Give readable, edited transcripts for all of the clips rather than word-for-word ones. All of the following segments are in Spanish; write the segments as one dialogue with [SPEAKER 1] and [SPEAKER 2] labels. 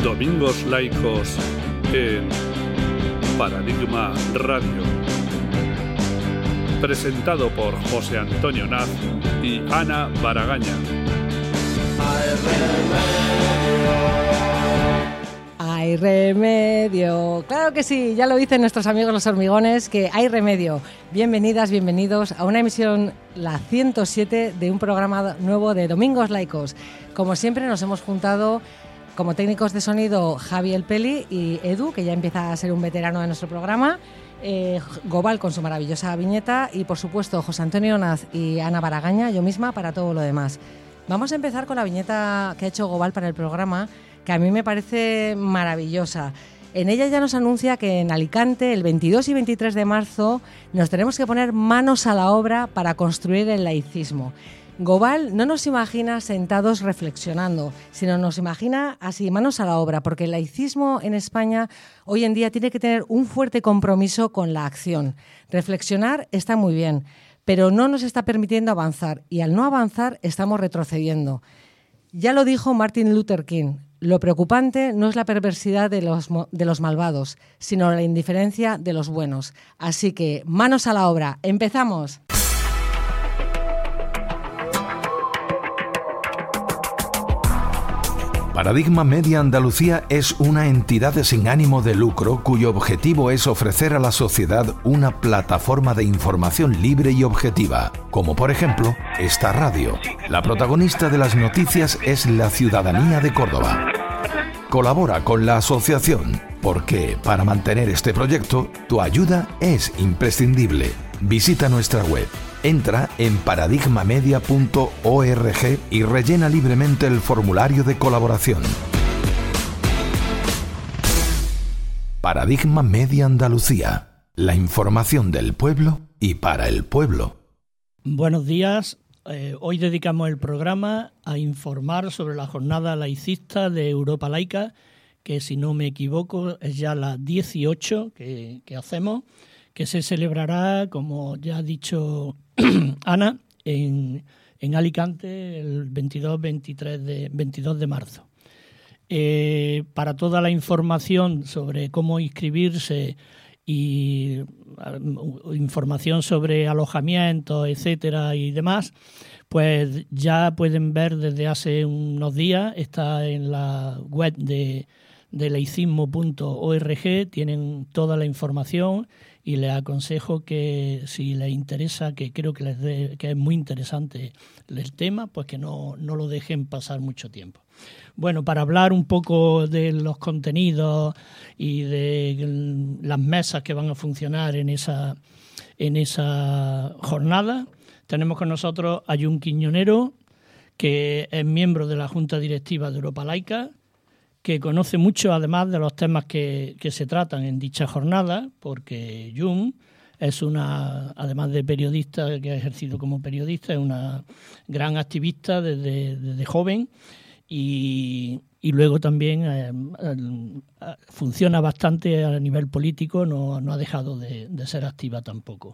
[SPEAKER 1] Domingos Laicos en Paradigma Radio. Presentado por José Antonio Naz y Ana Baragaña.
[SPEAKER 2] ¡Hay remedio! Claro que sí, ya lo dicen nuestros amigos los hormigones, que hay remedio. Bienvenidas, bienvenidos a una emisión, la 107, de un programa nuevo de Domingos Laicos. Como siempre nos hemos juntado como técnicos de sonido Javi El Peli y Edu, que ya empieza a ser un veterano de nuestro programa, Gobal con su maravillosa viñeta y por supuesto José Antonio Naz y Ana Baragaña, yo misma, para todo lo demás. Vamos a empezar con la viñeta que ha hecho Gobal para el programa, que a mí me parece maravillosa. En ella ya nos anuncia que en Alicante, el 22 y 23 de marzo, nos tenemos que poner manos a la obra para construir el laicismo. Gobal no nos imagina sentados reflexionando, sino nos imagina así, manos a la obra, porque el laicismo en España hoy en día tiene que tener un fuerte compromiso con la acción. Reflexionar está muy bien, pero no nos está permitiendo avanzar, y al no avanzar estamos retrocediendo. Ya lo dijo Martin Luther King, lo preocupante no es la perversidad de los malvados, sino la indiferencia de los buenos. Así que, manos a la obra, ¡empezamos!
[SPEAKER 3] Paradigma Media Andalucía es una entidad sin ánimo de lucro cuyo objetivo es ofrecer a la sociedad una plataforma de información libre y objetiva, como por ejemplo esta radio. La protagonista de las noticias es la ciudadanía de Córdoba. Colabora con la asociación, porque para mantener este proyecto, tu ayuda es imprescindible. Visita nuestra web. Entra en paradigmamedia.org y rellena libremente el formulario de colaboración. Paradigma Media Andalucía. La información del pueblo y para el pueblo.
[SPEAKER 4] Buenos días. Hoy dedicamos el programa a informar sobre la jornada laicista de Europa Laica, que si no me equivoco es ya la 18 que hacemos, que se celebrará, como ya ha dicho Ana, en Alicante el 22 de marzo. Para toda la información sobre cómo inscribirse y información sobre alojamientos, etcétera y demás, pues ya pueden ver desde hace unos días, está en la web de laicismo.org, tienen toda la información y les aconsejo que si les interesa, que creo que que es muy interesante el tema, pues que no lo dejen pasar mucho tiempo. Bueno, para hablar un poco de los contenidos y de las mesas que van a funcionar en esa jornada, tenemos con nosotros a Jun Quiñonero, que es miembro de la Junta Directiva de Europa Laica, que conoce mucho además de los temas que se tratan en dicha jornada, porque Jun es además de periodista, que ha ejercido como periodista, es una gran activista desde joven y luego también funciona bastante a nivel político, no ha dejado de ser activa tampoco.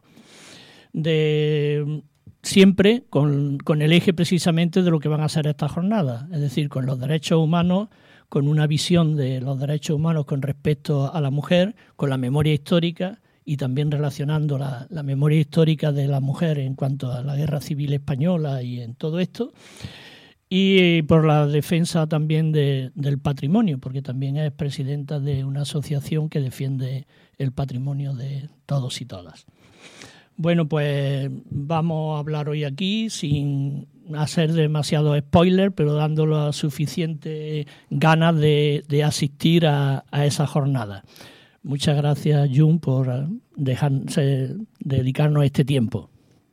[SPEAKER 4] Siempre con el eje precisamente de lo que van a ser estas jornadas, es decir, con los derechos humanos, con una visión de los derechos humanos con respecto a la mujer, con la memoria histórica y también relacionando la memoria histórica de la mujer en cuanto a la Guerra Civil Española y en todo esto, y por la defensa también del patrimonio, porque también es presidenta de una asociación que defiende el patrimonio de todos y todas. Bueno, pues vamos a hablar hoy aquí sin hacer demasiado spoiler, pero dándole suficiente ganas de asistir a esa jornada. Muchas gracias, Jun, por dedicarnos este tiempo.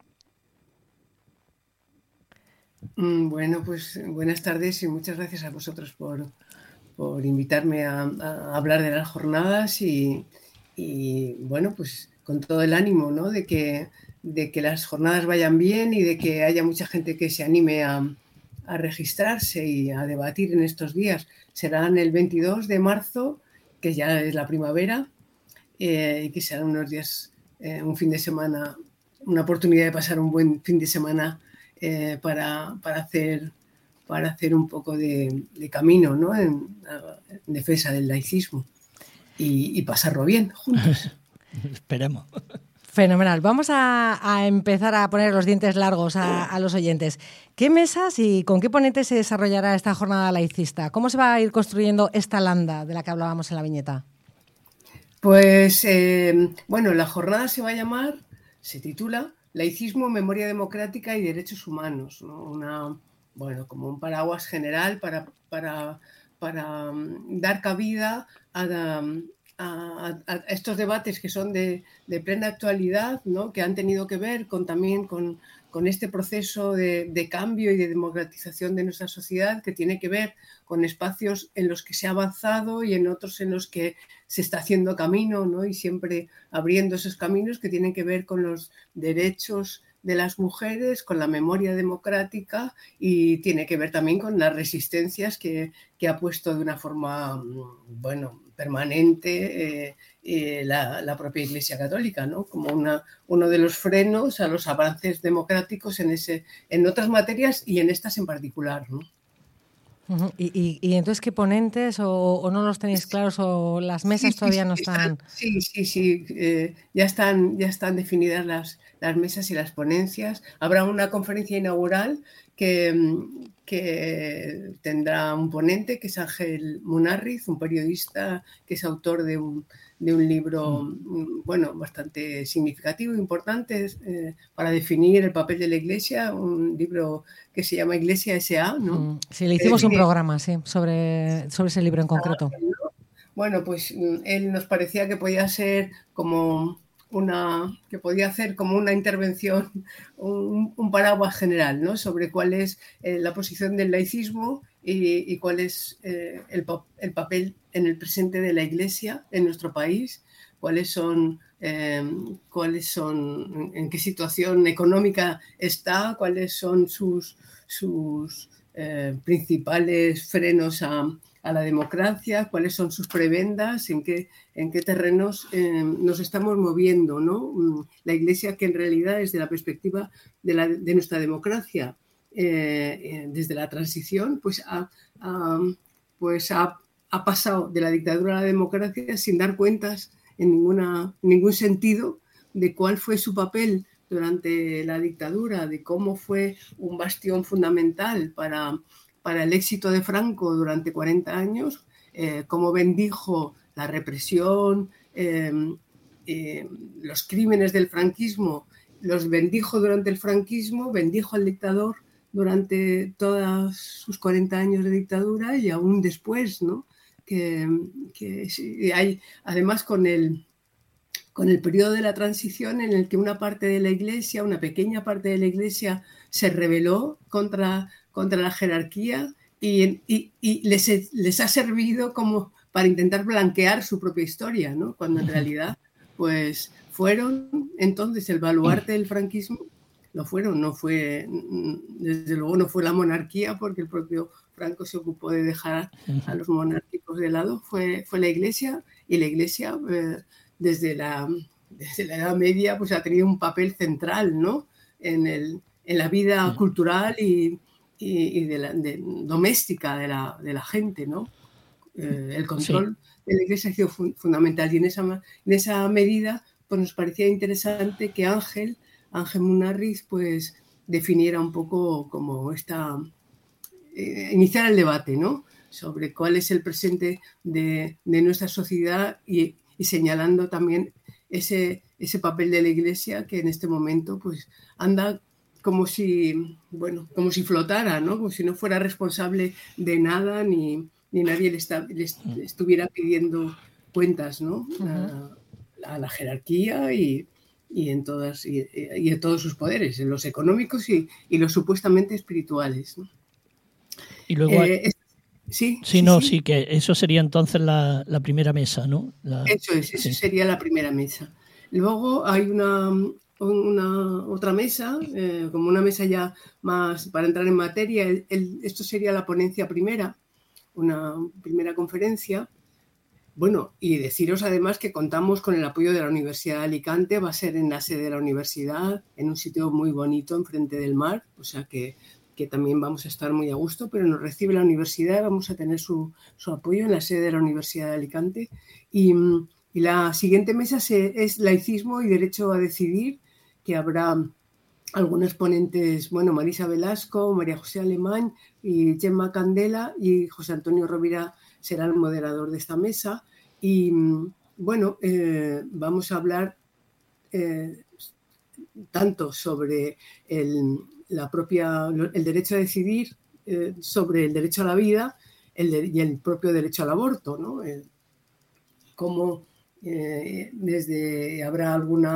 [SPEAKER 5] Bueno, pues buenas tardes y muchas gracias a vosotros por invitarme a hablar de las jornadas y bueno, pues con todo el ánimo, ¿no? de que las jornadas vayan bien y de que haya mucha gente que se anime a registrarse y a debatir en estos días. Serán el 22 de marzo, que ya es la primavera, y que serán unos días, un fin de semana, una oportunidad de pasar un buen fin de semana para para hacer un poco de camino, ¿no? en defensa del laicismo y pasarlo bien juntos.
[SPEAKER 4] Esperemos.
[SPEAKER 2] Fenomenal. Vamos a empezar a poner los dientes largos a los oyentes. ¿Qué mesas y con qué ponentes se desarrollará esta jornada laicista? ¿Cómo se va a ir construyendo esta landa de la que hablábamos en la viñeta?
[SPEAKER 5] Pues, la jornada se titula Laicismo, Memoria Democrática y Derechos Humanos, ¿no? Como un paraguas general para dar cabida a estos debates que son de plena actualidad, ¿no? Que han tenido que ver también con este proceso de cambio y de democratización de nuestra sociedad, que tiene que ver con espacios en los que se ha avanzado y en otros en los que se está haciendo camino, ¿no? Y siempre abriendo esos caminos que tienen que ver con los derechos de las mujeres, con la memoria democrática, y tiene que ver también con las resistencias que ha puesto de una forma, permanente la propia Iglesia Católica, ¿no? Como uno de los frenos a los avances democráticos en otras materias y en estas en particular, ¿no?
[SPEAKER 2] ¿Y entonces qué ponentes o no los tenéis claros o las mesas todavía no están?
[SPEAKER 5] Sí. Ya están definidas las mesas y las ponencias. Habrá una conferencia inaugural que tendrá un ponente, que es Ángel Munarriz, un periodista que es autor de un libro bastante significativo, importante para definir el papel de la Iglesia, un libro que se llama Iglesia S.A., ¿no?
[SPEAKER 2] Sí, le hicimos un programa, sobre ese libro en concreto.
[SPEAKER 5] Bueno, pues él nos parecía que podía ser como una intervención, un paraguas general, ¿no? Sobre cuál es la posición del laicismo y cuál es el papel en el presente de la Iglesia en nuestro país, cuáles son en qué situación económica está, cuáles son sus principales frenos a la democracia, cuáles son sus prebendas, en qué terrenos nos estamos moviendo, ¿no? La Iglesia, que en realidad desde la perspectiva de nuestra democracia, desde la transición, pues ha pasado de la dictadura a la democracia sin dar cuentas en ningún sentido de cuál fue su papel durante la dictadura, de cómo fue un bastión fundamental para el éxito de Franco durante 40 años, cómo bendijo la represión, los crímenes del franquismo, los bendijo durante el franquismo, bendijo al dictador durante todos sus 40 años de dictadura y aún después, ¿no? Que hay, además, con el periodo de la transición, en el que una pequeña parte de la Iglesia se rebeló contra la jerarquía y les ha servido como para intentar blanquear su propia historia, ¿no? Cuando en realidad pues fueron entonces el baluarte del franquismo. Desde luego no fue la monarquía, porque el propio Franco se ocupó de dejar a los monárquicos de lado, fue la Iglesia, y la Iglesia desde la Edad Media pues ha tenido un papel central, ¿no? en la vida cultural y doméstica de la gente, ¿no? El control de la Iglesia ha sido fundamental, y en esa medida pues nos parecía interesante que Ángel Munarriz pues definiera un poco como iniciar el debate, ¿no? Sobre cuál es el presente de nuestra sociedad y señalando también ese papel de la Iglesia, que en este momento pues anda como si flotara, ¿no? Como si no fuera responsable de nada, ni nadie le estuviera pidiendo cuentas, ¿no? A la jerarquía y en todos sus poderes, en los económicos y los supuestamente espirituales, ¿no?
[SPEAKER 4] Y luego
[SPEAKER 5] Sí,
[SPEAKER 4] que eso sería entonces la primera mesa, ¿no?
[SPEAKER 5] Eso sería la primera mesa. Luego hay otra mesa, como una mesa ya más para entrar en materia. Esto sería la ponencia primera, una primera conferencia. Bueno, y deciros además que contamos con el apoyo de la Universidad de Alicante. Va a ser en la sede de la universidad, en un sitio muy bonito, enfrente del mar, o sea que que también vamos a estar muy a gusto, pero nos recibe la universidad, vamos a tener su apoyo en la sede de la Universidad de Alicante. Y la siguiente mesa es laicismo y derecho a decidir, que habrá algunos ponentes, Marisa Velasco, María José Alemán y Gemma Candela, y José Antonio Rovira será el moderador de esta mesa. Y vamos a hablar tanto sobre el derecho a decidir, sobre el derecho a la vida y el propio derecho al aborto, ¿no? Cómo habrá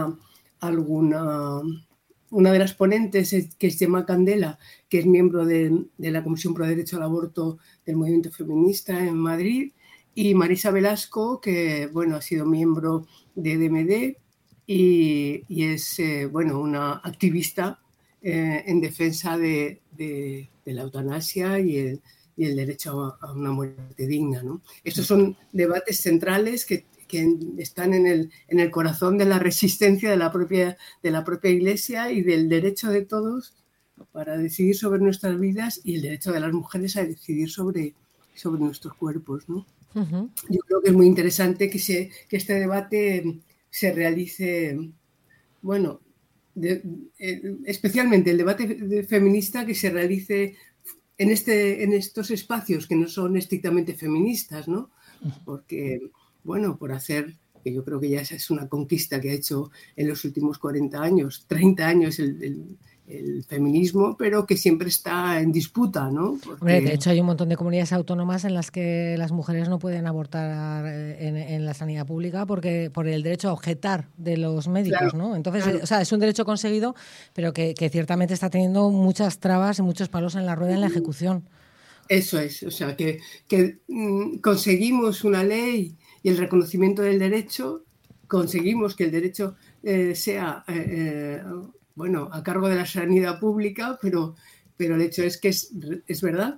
[SPEAKER 5] una de las ponentes, que es Gemma Candela, que es miembro de la Comisión Pro Derecho al Aborto del Movimiento Feminista en Madrid, y Marisa Velasco, que ha sido miembro de DMD y es una activista en defensa de la eutanasia y el derecho a una muerte digna, ¿no? Estos son debates centrales que están en el corazón de la resistencia de la propia Iglesia y del derecho de todos para decidir sobre nuestras vidas y el derecho de las mujeres a decidir sobre nuestros cuerpos, ¿no? Uh-huh. Yo creo que es muy interesante que este debate se realice, especialmente el debate feminista, que se realice en estos espacios que no son estrictamente feministas, ¿no? Porque por hacer, que yo creo que ya esa es una conquista que ha hecho en los últimos 40 años, 30 años el feminismo, pero que siempre está en disputa, ¿no?
[SPEAKER 2] Hombre, de hecho hay un montón de comunidades autónomas en las que las mujeres no pueden abortar en la sanidad pública por el derecho a objetar de los médicos, claro, ¿no? Entonces, claro. Es un derecho conseguido, pero que ciertamente está teniendo muchas trabas y muchos palos en la rueda en la ejecución.
[SPEAKER 5] Eso es, que conseguimos una ley y el reconocimiento del derecho, conseguimos que el derecho sea a cargo de la sanidad pública, pero el hecho es que es verdad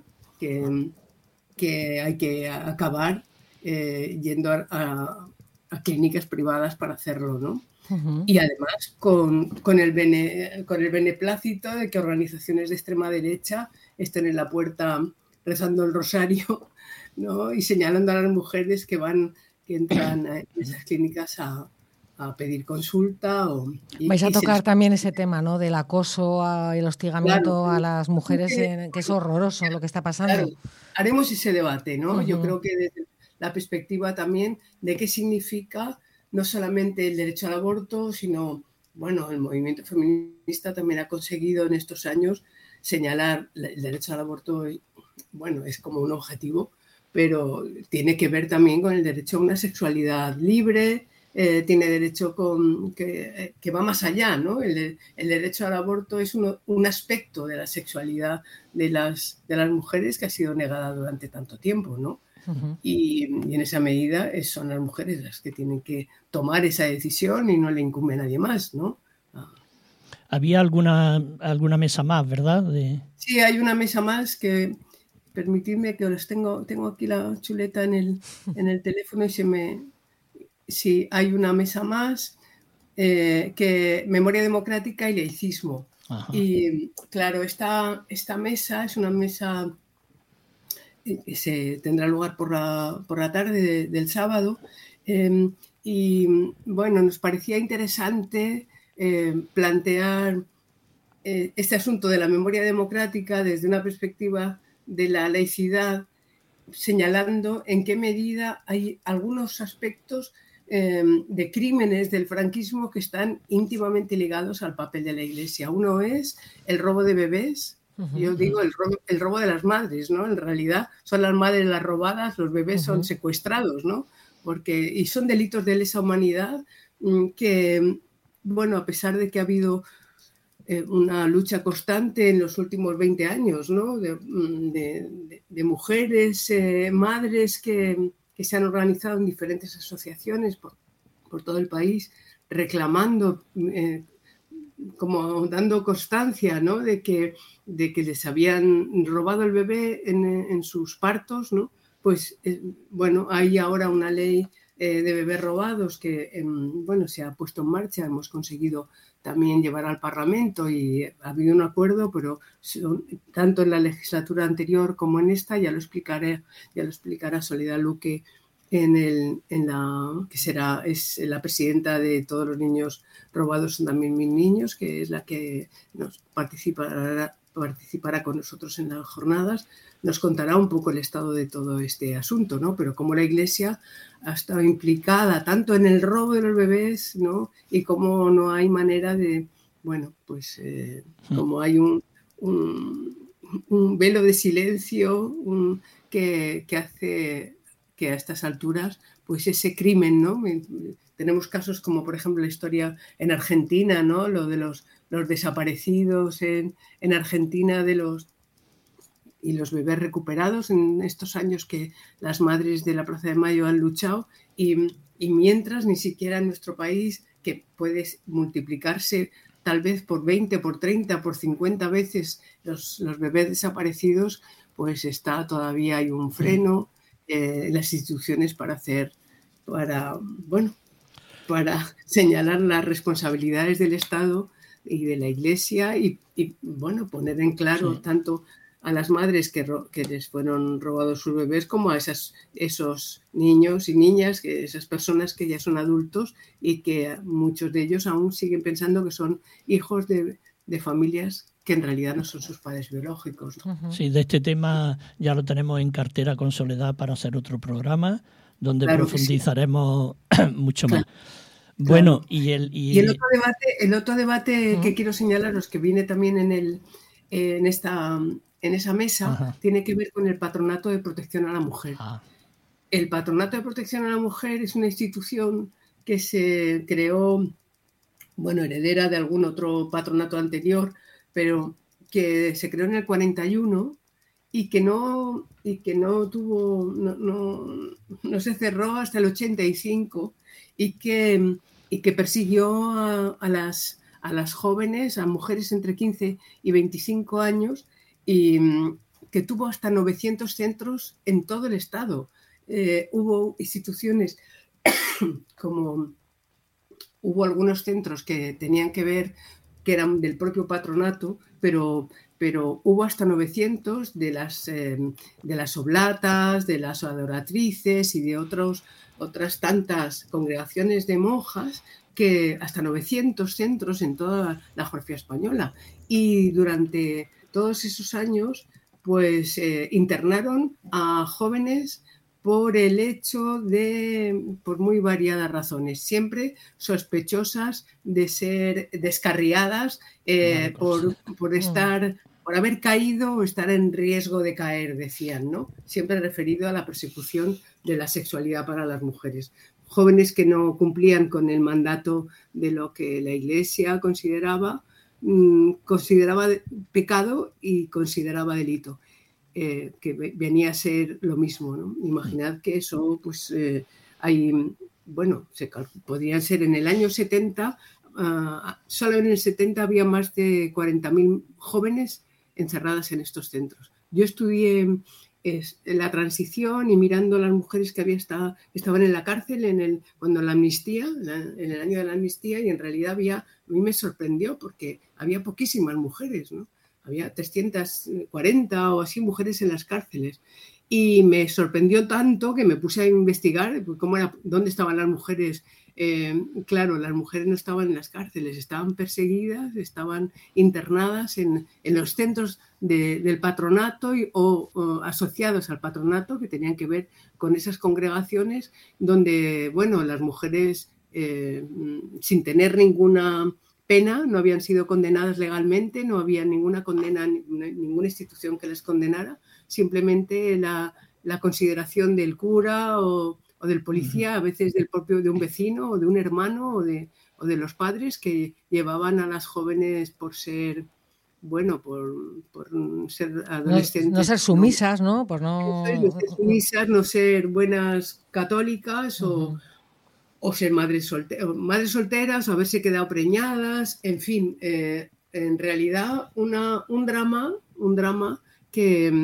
[SPEAKER 5] que hay que acabar yendo a clínicas privadas para hacerlo, ¿no? Uh-huh. Y además con el beneplácito de que organizaciones de extrema derecha estén en la puerta rezando el rosario, ¿no? Y señalando a las mujeres que entran en esas clínicas a pedir consulta.
[SPEAKER 2] Vais a tocar también ese tema, ¿no? Del acoso y el hostigamiento, claro, a las mujeres, que es horroroso lo que está pasando.
[SPEAKER 5] Claro, haremos ese debate, ¿no? Uh-huh. Yo creo que desde la perspectiva también de qué significa no solamente el derecho al aborto, sino, el movimiento feminista también ha conseguido en estos años señalar el derecho al aborto, es como un objetivo, pero tiene que ver también con el derecho a una sexualidad libre, tiene derecho que va más allá, ¿no? El derecho al aborto es un aspecto de la sexualidad de las mujeres que ha sido negada durante tanto tiempo, ¿no? Uh-huh. Y en esa medida son las mujeres las que tienen que tomar esa decisión y no le incumbe a nadie más, ¿no?
[SPEAKER 4] Había alguna mesa más, ¿verdad?
[SPEAKER 5] Sí, hay una mesa más que, permitidme que os tengo aquí la chuleta en el teléfono y sí, hay una mesa más que Memoria Democrática y Laicismo. Ajá. Y claro, esta mesa es una mesa que se tendrá lugar por la tarde del sábado y nos parecía interesante plantear este asunto de la memoria democrática desde una perspectiva de la laicidad, señalando en qué medida hay algunos aspectos de crímenes del franquismo que están íntimamente ligados al papel de la Iglesia. Uno es el robo de bebés. Uh-huh. Yo digo el robo de las madres, ¿no? En realidad son las madres las robadas, los bebés son secuestrados, ¿no? Y son delitos de lesa humanidad que, a pesar de que ha habido una lucha constante en los últimos 20 años, ¿no? De mujeres, madres que se han organizado en diferentes asociaciones por todo el país, reclamando, como dando constancia, ¿no? de que les habían robado el bebé en sus partos, ¿no? Pues hay ahora una ley de bebés robados que bueno, se ha puesto en marcha, hemos conseguido también llevar al Parlamento y ha habido un acuerdo, pero tanto en la legislatura anterior como en esta, ya lo explicará Soledad Luque, que es la presidenta de Todos los niños robados son también mis niños, que es la que nos participará con nosotros en las jornadas. Nos contará un poco el estado de todo este asunto, ¿no? Pero cómo la Iglesia ha estado implicada tanto en el robo de los bebés, ¿no? Y cómo no hay manera de, bueno, pues como hay un velo de silencio que hace que a estas alturas, pues ese crimen, ¿no? Tenemos casos como, por ejemplo, la historia en Argentina, ¿no? Lo de los desaparecidos en Argentina y los bebés recuperados en estos años que las madres de la Plaza de Mayo han luchado y mientras ni siquiera en nuestro país, que puede multiplicarse tal vez por 20, por 30, por 50 veces los bebés desaparecidos, pues todavía hay un freno en las instituciones para señalar las responsabilidades del Estado y de la Iglesia y bueno, poner en claro tanto a las madres que les fueron robados sus bebés como a esos niños y niñas, esas personas que ya son adultos y que muchos de ellos aún siguen pensando que son hijos de familias que en realidad no son sus padres biológicos, ¿no?
[SPEAKER 4] Sí, de este tema ya lo tenemos en cartera con Soledad para hacer otro programa donde profundizaremos mucho más. Bueno, y
[SPEAKER 5] el otro debate que quiero señalaros, que viene también en esa mesa, tiene que ver con el Patronato de Protección a la Mujer. El Patronato de Protección a la Mujer es una institución que se creó, bueno, heredera de algún otro patronato anterior, pero que se creó en el 41 y que no se cerró hasta el 85 y que persiguió a las jóvenes, a mujeres entre 15 y 25 años y que tuvo hasta 900 centros en todo el estado. Hubo instituciones como hubo algunos centros que tenían que ver, que eran del propio patronato, pero hubo hasta 900 de las oblatas, de las adoratrices y de otras tantas congregaciones de monjas, que hasta 900 centros en toda la geografía española. Y durante todos esos años, pues internaron a jóvenes por el hecho por muy variadas razones, siempre sospechosas de ser descarriadas por haber caído o estar en riesgo de caer, decían, ¿no? Siempre referido a la persecución de la sexualidad para las mujeres. Jóvenes que no cumplían con el mandato de lo que la Iglesia consideraba pecado y consideraba delito. Que venía a ser lo mismo, ¿no? Imaginad que eso, pues, podrían ser en el año 70, solo en el 70 había más de 40.000 jóvenes encerradas en estos centros. Yo estudié en la transición y mirando a las mujeres que estaban en la cárcel cuando la amnistía, en el año de la amnistía, y en realidad a mí me sorprendió porque había poquísimas mujeres, ¿no? Había 340 o así mujeres en las cárceles. Y me sorprendió tanto que me puse a investigar dónde estaban las mujeres. Claro, las mujeres no estaban en las cárceles, estaban perseguidas, estaban internadas en los centros del patronato o asociados al patronato, que tenían que ver con esas congregaciones donde, bueno, las mujeres sin tener ninguna pena, no habían sido condenadas legalmente, no había ninguna condena, ninguna institución que les condenara, simplemente la consideración del cura o del policía, a veces de un vecino o de un hermano o de los padres que llevaban a las jóvenes por ser, bueno, por ser adolescentes.
[SPEAKER 2] No ser sumisas, ¿no? Pues no
[SPEAKER 5] ser sumisas, no ser buenas católicas o ser madres solteras o haberse quedado preñadas, en fin, en realidad un drama que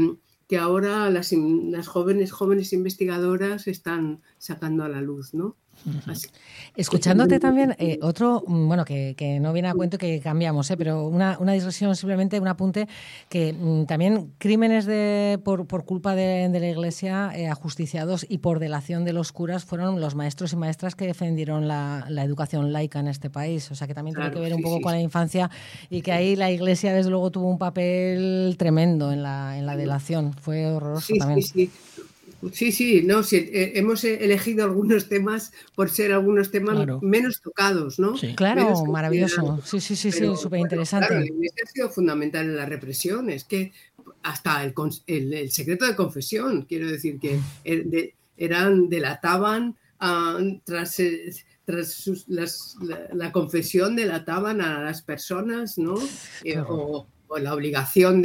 [SPEAKER 5] que ahora las jóvenes investigadoras están sacando a la luz, ¿no?
[SPEAKER 2] Así. Escuchándote también, otro, bueno, que no viene a cuento, que cambiamos, pero una digresión, simplemente un apunte, que también crímenes por culpa de la Iglesia ajusticiados y por delación de los curas fueron los maestros y maestras que defendieron la educación laica en este país. O sea, que también tiene que ver un poco con la infancia, y que ahí la Iglesia, desde luego, tuvo un papel tremendo en la delación. Fue horroroso también.
[SPEAKER 5] Sí, no, sí, hemos elegido algunos temas por ser algunos temas menos tocados, ¿no?
[SPEAKER 2] Sí. Claro, maravilloso. Sí, súper interesante.
[SPEAKER 5] Claro, la Iglesia ha sido fundamental en la represión, es que hasta el secreto de confesión, quiero decir que delataban tras la confesión, delataban a las personas, ¿no? O la obligación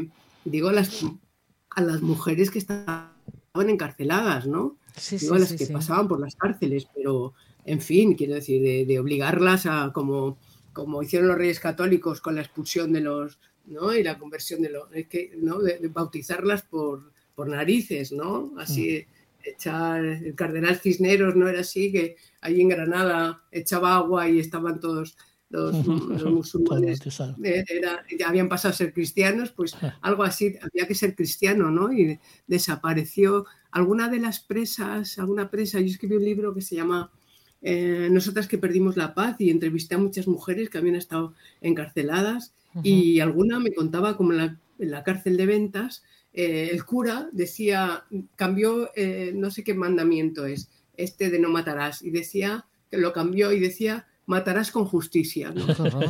[SPEAKER 5] a las mujeres que estaban encarceladas, ¿no? A las que pasaban por las cárceles, pero en fin, quiero decir, de obligarlas a, como hicieron los Reyes Católicos con la expulsión de los, ¿no? Y la conversión de los, ¿no? de bautizarlas por narices, ¿no? Así echar, el cardenal Cisneros, ¿no era así? Que allí en Granada echaba agua y estaban todos los musulmanes ya habían pasado a ser cristianos, pues algo así, había que ser cristiano, ¿no? Y desapareció alguna presa. Yo escribí un libro que se llama Nosotras que perdimos la paz, y entrevisté a muchas mujeres que habían estado encarceladas, y alguna me contaba como en la cárcel de Ventas, el cura cambió, no sé qué mandamiento es, de no matarás, y decía, que lo cambió y decía, matarás con justicia, ¿no?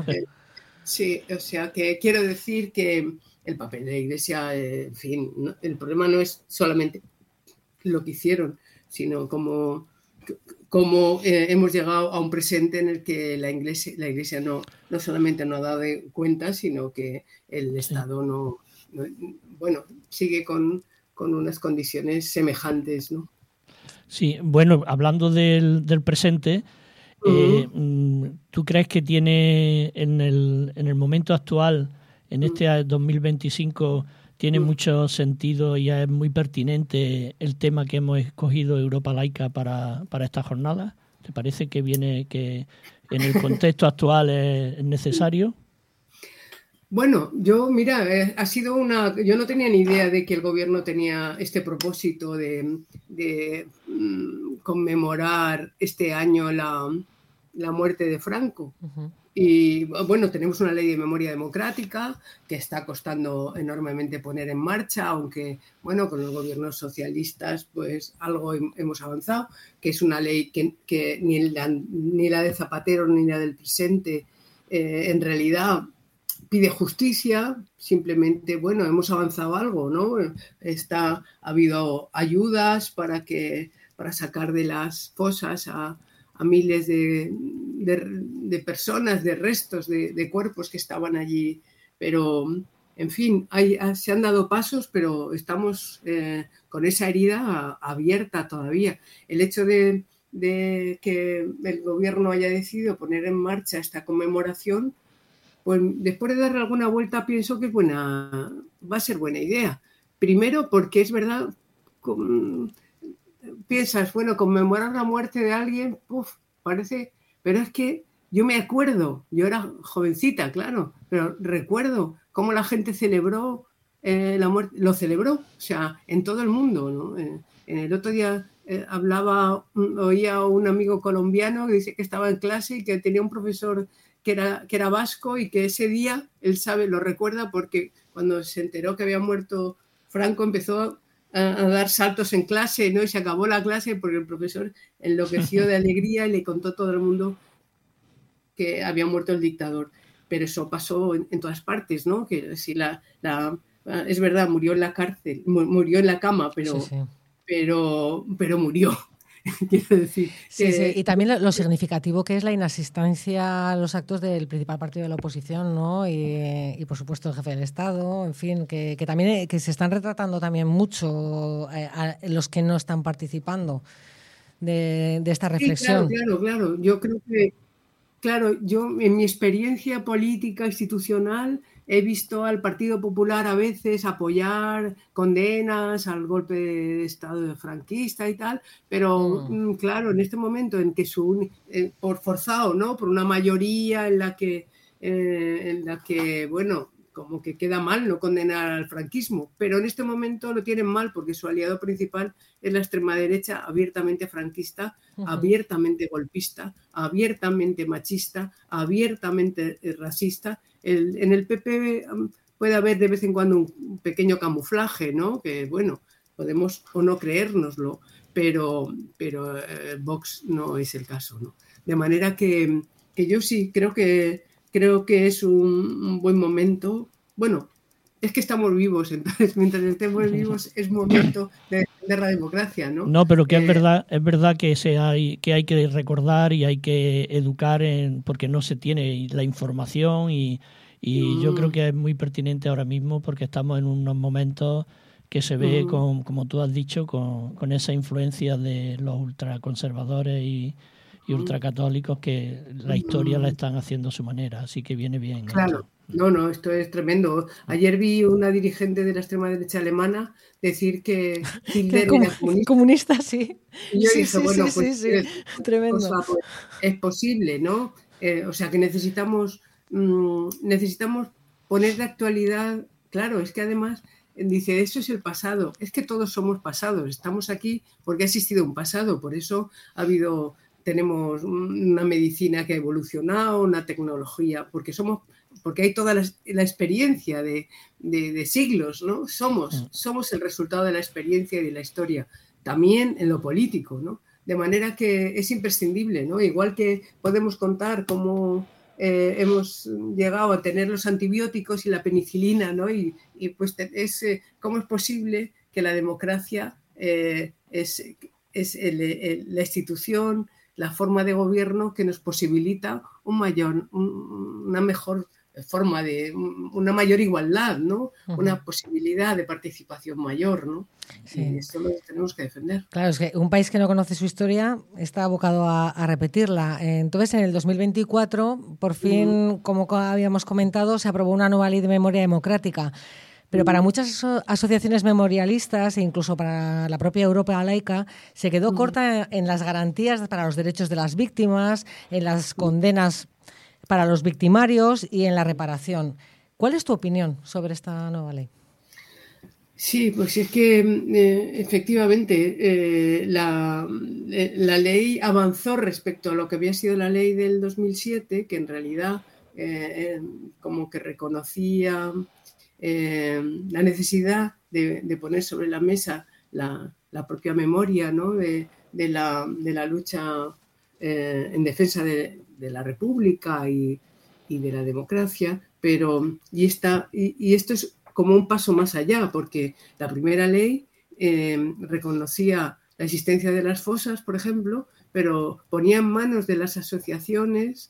[SPEAKER 5] Sí, o sea, que quiero decir que el papel de la Iglesia, en fin, ¿no? El problema no es solamente lo que hicieron, sino cómo hemos llegado a un presente en el que la Iglesia no solamente no ha dado cuenta, sino que el Estado no sigue con unas condiciones semejantes, ¿no?
[SPEAKER 4] Sí, bueno, hablando del presente, ¿tú crees que tiene en el momento actual, en este 2025, tiene mucho sentido y es muy pertinente el tema que hemos escogido, Europa Laica, para esta jornada? ¿Te parece que en el contexto actual es necesario?
[SPEAKER 5] Bueno, yo no tenía ni idea de que el gobierno tenía este propósito de conmemorar este año la muerte de Franco. Y bueno, tenemos una ley de memoria democrática que está costando enormemente poner en marcha, aunque bueno, con los gobiernos socialistas pues algo hemos avanzado, que es una ley que ni la de Zapatero ni la del presente en realidad pide justicia. Simplemente, bueno, hemos avanzado algo, ¿no? Ha habido ayudas para sacar de las fosas a miles de personas, de restos, de cuerpos que estaban allí. Pero, en fin, se han dado pasos, pero estamos con esa herida abierta todavía. El hecho de que el gobierno haya decidido poner en marcha esta conmemoración, pues después de darle alguna vuelta pienso que va a ser buena idea. Primero porque es verdad, piensas, bueno, conmemorar la muerte de alguien, parece, pero es que yo me acuerdo, yo era jovencita, claro, pero recuerdo cómo la gente celebró la muerte, lo celebró, o sea, en todo el mundo, ¿no? En el otro día oía a un amigo colombiano que dice que estaba en clase y que tenía un profesor que era vasco, y que ese día, él lo recuerda porque cuando se enteró que había muerto Franco empezó a dar saltos en clase, ¿no? Y se acabó la clase porque el profesor enloqueció de alegría y le contó a todo el mundo que había muerto el dictador. Pero eso pasó en todas partes, ¿no? Que si es verdad, murió en la cárcel, murió en la cama, pero murió. Quiero decir.
[SPEAKER 2] Sí. Y también lo significativo que es la inasistencia a los actos del principal partido de la oposición, ¿no? Y por supuesto el jefe del Estado, en fin, que también que se están retratando también mucho a los que no están participando de esta reflexión.
[SPEAKER 5] Sí, claro. Yo creo que, yo en mi experiencia política institucional he visto al Partido Popular a veces apoyar condenas al golpe de Estado franquista y tal, pero claro, en este momento en que por forzado, ¿no? Por una mayoría en la que bueno, como que queda mal no condenar al franquismo, pero en este momento lo tienen mal porque su aliado principal es la extrema derecha abiertamente franquista, abiertamente golpista, abiertamente machista, abiertamente racista. En el PP puede haber de vez en cuando un pequeño camuflaje, ¿no? Que bueno, podemos o no creérnoslo, pero Vox no es el caso, ¿no? De manera que yo sí creo que es un buen momento. Bueno, es que estamos vivos, entonces mientras estemos vivos es momento de defender la democracia, ¿no?
[SPEAKER 4] No, pero que es verdad que hay que recordar y hay que educar porque no se tiene la información y yo creo que es muy pertinente ahora mismo porque estamos en unos momentos que se ve, como tú has dicho, con esa influencia de los ultraconservadores y ultracatólicos que la historia la están haciendo a su manera, así que viene bien.
[SPEAKER 5] Claro, no, esto es tremendo. Ayer vi una dirigente de la extrema derecha alemana decir que Hitler era
[SPEAKER 2] comunista, sí.
[SPEAKER 5] Y yo dije, bueno,
[SPEAKER 2] pues tremendo.
[SPEAKER 5] O sea, pues, es posible, ¿no? O sea, que necesitamos poner de actualidad. Claro, es que además dice, eso es el pasado. Es que todos somos pasados. Estamos aquí porque ha existido un pasado. Por eso tenemos una medicina que ha evolucionado, una tecnología, porque hay toda la experiencia de siglos, ¿no? Somos el resultado de la experiencia y de la historia, también en lo político, ¿no? De manera que es imprescindible, ¿no? Igual que podemos contar cómo hemos llegado a tener los antibióticos y la penicilina, ¿no? Y pues cómo es posible que la democracia es la institución, la forma de gobierno que nos posibilita una mejor forma una mayor igualdad, ¿no? Una posibilidad de participación mayor, ¿no? Sí. Y esto lo tenemos que defender.
[SPEAKER 2] Claro, es que un país que no conoce su historia está abocado a repetirla. Entonces, en el 2024, por fin, como habíamos comentado, se aprobó una nueva ley de memoria democrática. Pero para muchas asociaciones memorialistas e incluso para la propia Europa laica se quedó corta en las garantías para los derechos de las víctimas, en las condenas para los victimarios y en la reparación. ¿Cuál es tu opinión sobre esta nueva ley?
[SPEAKER 5] Sí, pues es que efectivamente la ley avanzó respecto a lo que había sido la ley del 2007, que en realidad como que reconocía la necesidad de poner sobre la mesa la propia memoria, ¿no? de la lucha en defensa de la República y de la democracia, y esto es como un paso más allá, porque la primera ley reconocía la existencia de las fosas, por ejemplo, pero ponía en manos de las asociaciones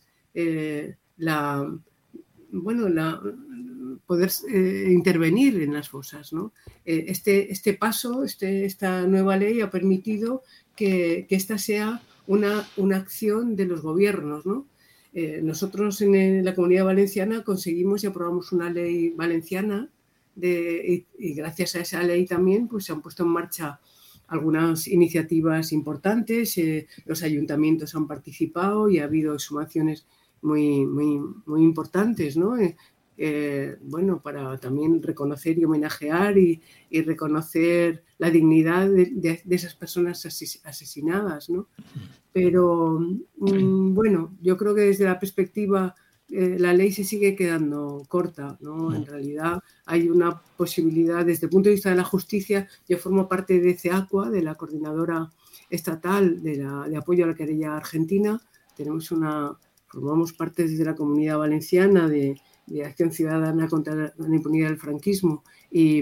[SPEAKER 5] poder intervenir en las fosas, ¿no? Este paso, esta nueva ley ha permitido que esta sea una acción de los gobiernos, ¿no? Nosotros en la Comunidad Valenciana conseguimos y aprobamos una ley valenciana y gracias a esa ley también pues, se han puesto en marcha algunas iniciativas importantes, los ayuntamientos han participado y ha habido exhumaciones muy, muy, muy importantes, ¿no? Para también reconocer y homenajear y reconocer la dignidad de esas personas asesinadas, ¿no? Pero yo creo que desde la perspectiva la ley se sigue quedando corta, ¿no? En realidad hay una posibilidad desde el punto de vista de la justicia. Yo formo parte de CEACUA, de la Coordinadora Estatal de Apoyo a la Querella Argentina. Formamos parte desde la Comunidad Valenciana de Acción Ciudadana contra la impunidad del franquismo y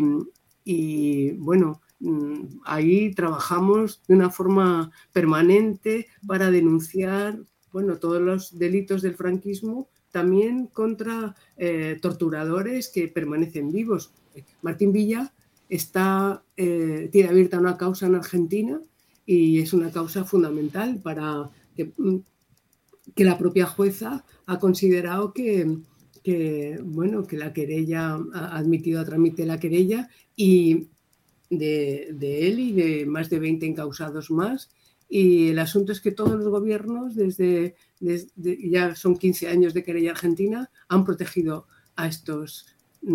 [SPEAKER 5] ahí trabajamos de una forma permanente para denunciar todos los delitos del franquismo, también contra torturadores que permanecen vivos. Martín Villa tiene abierta una causa en Argentina y es una causa fundamental para que la propia jueza ha considerado que bueno, que la querella ha admitido a trámite la querella y de él y de más de 20 encausados más. Y el asunto es que todos los gobiernos, desde ya son 15 años de querella argentina, han protegido a estos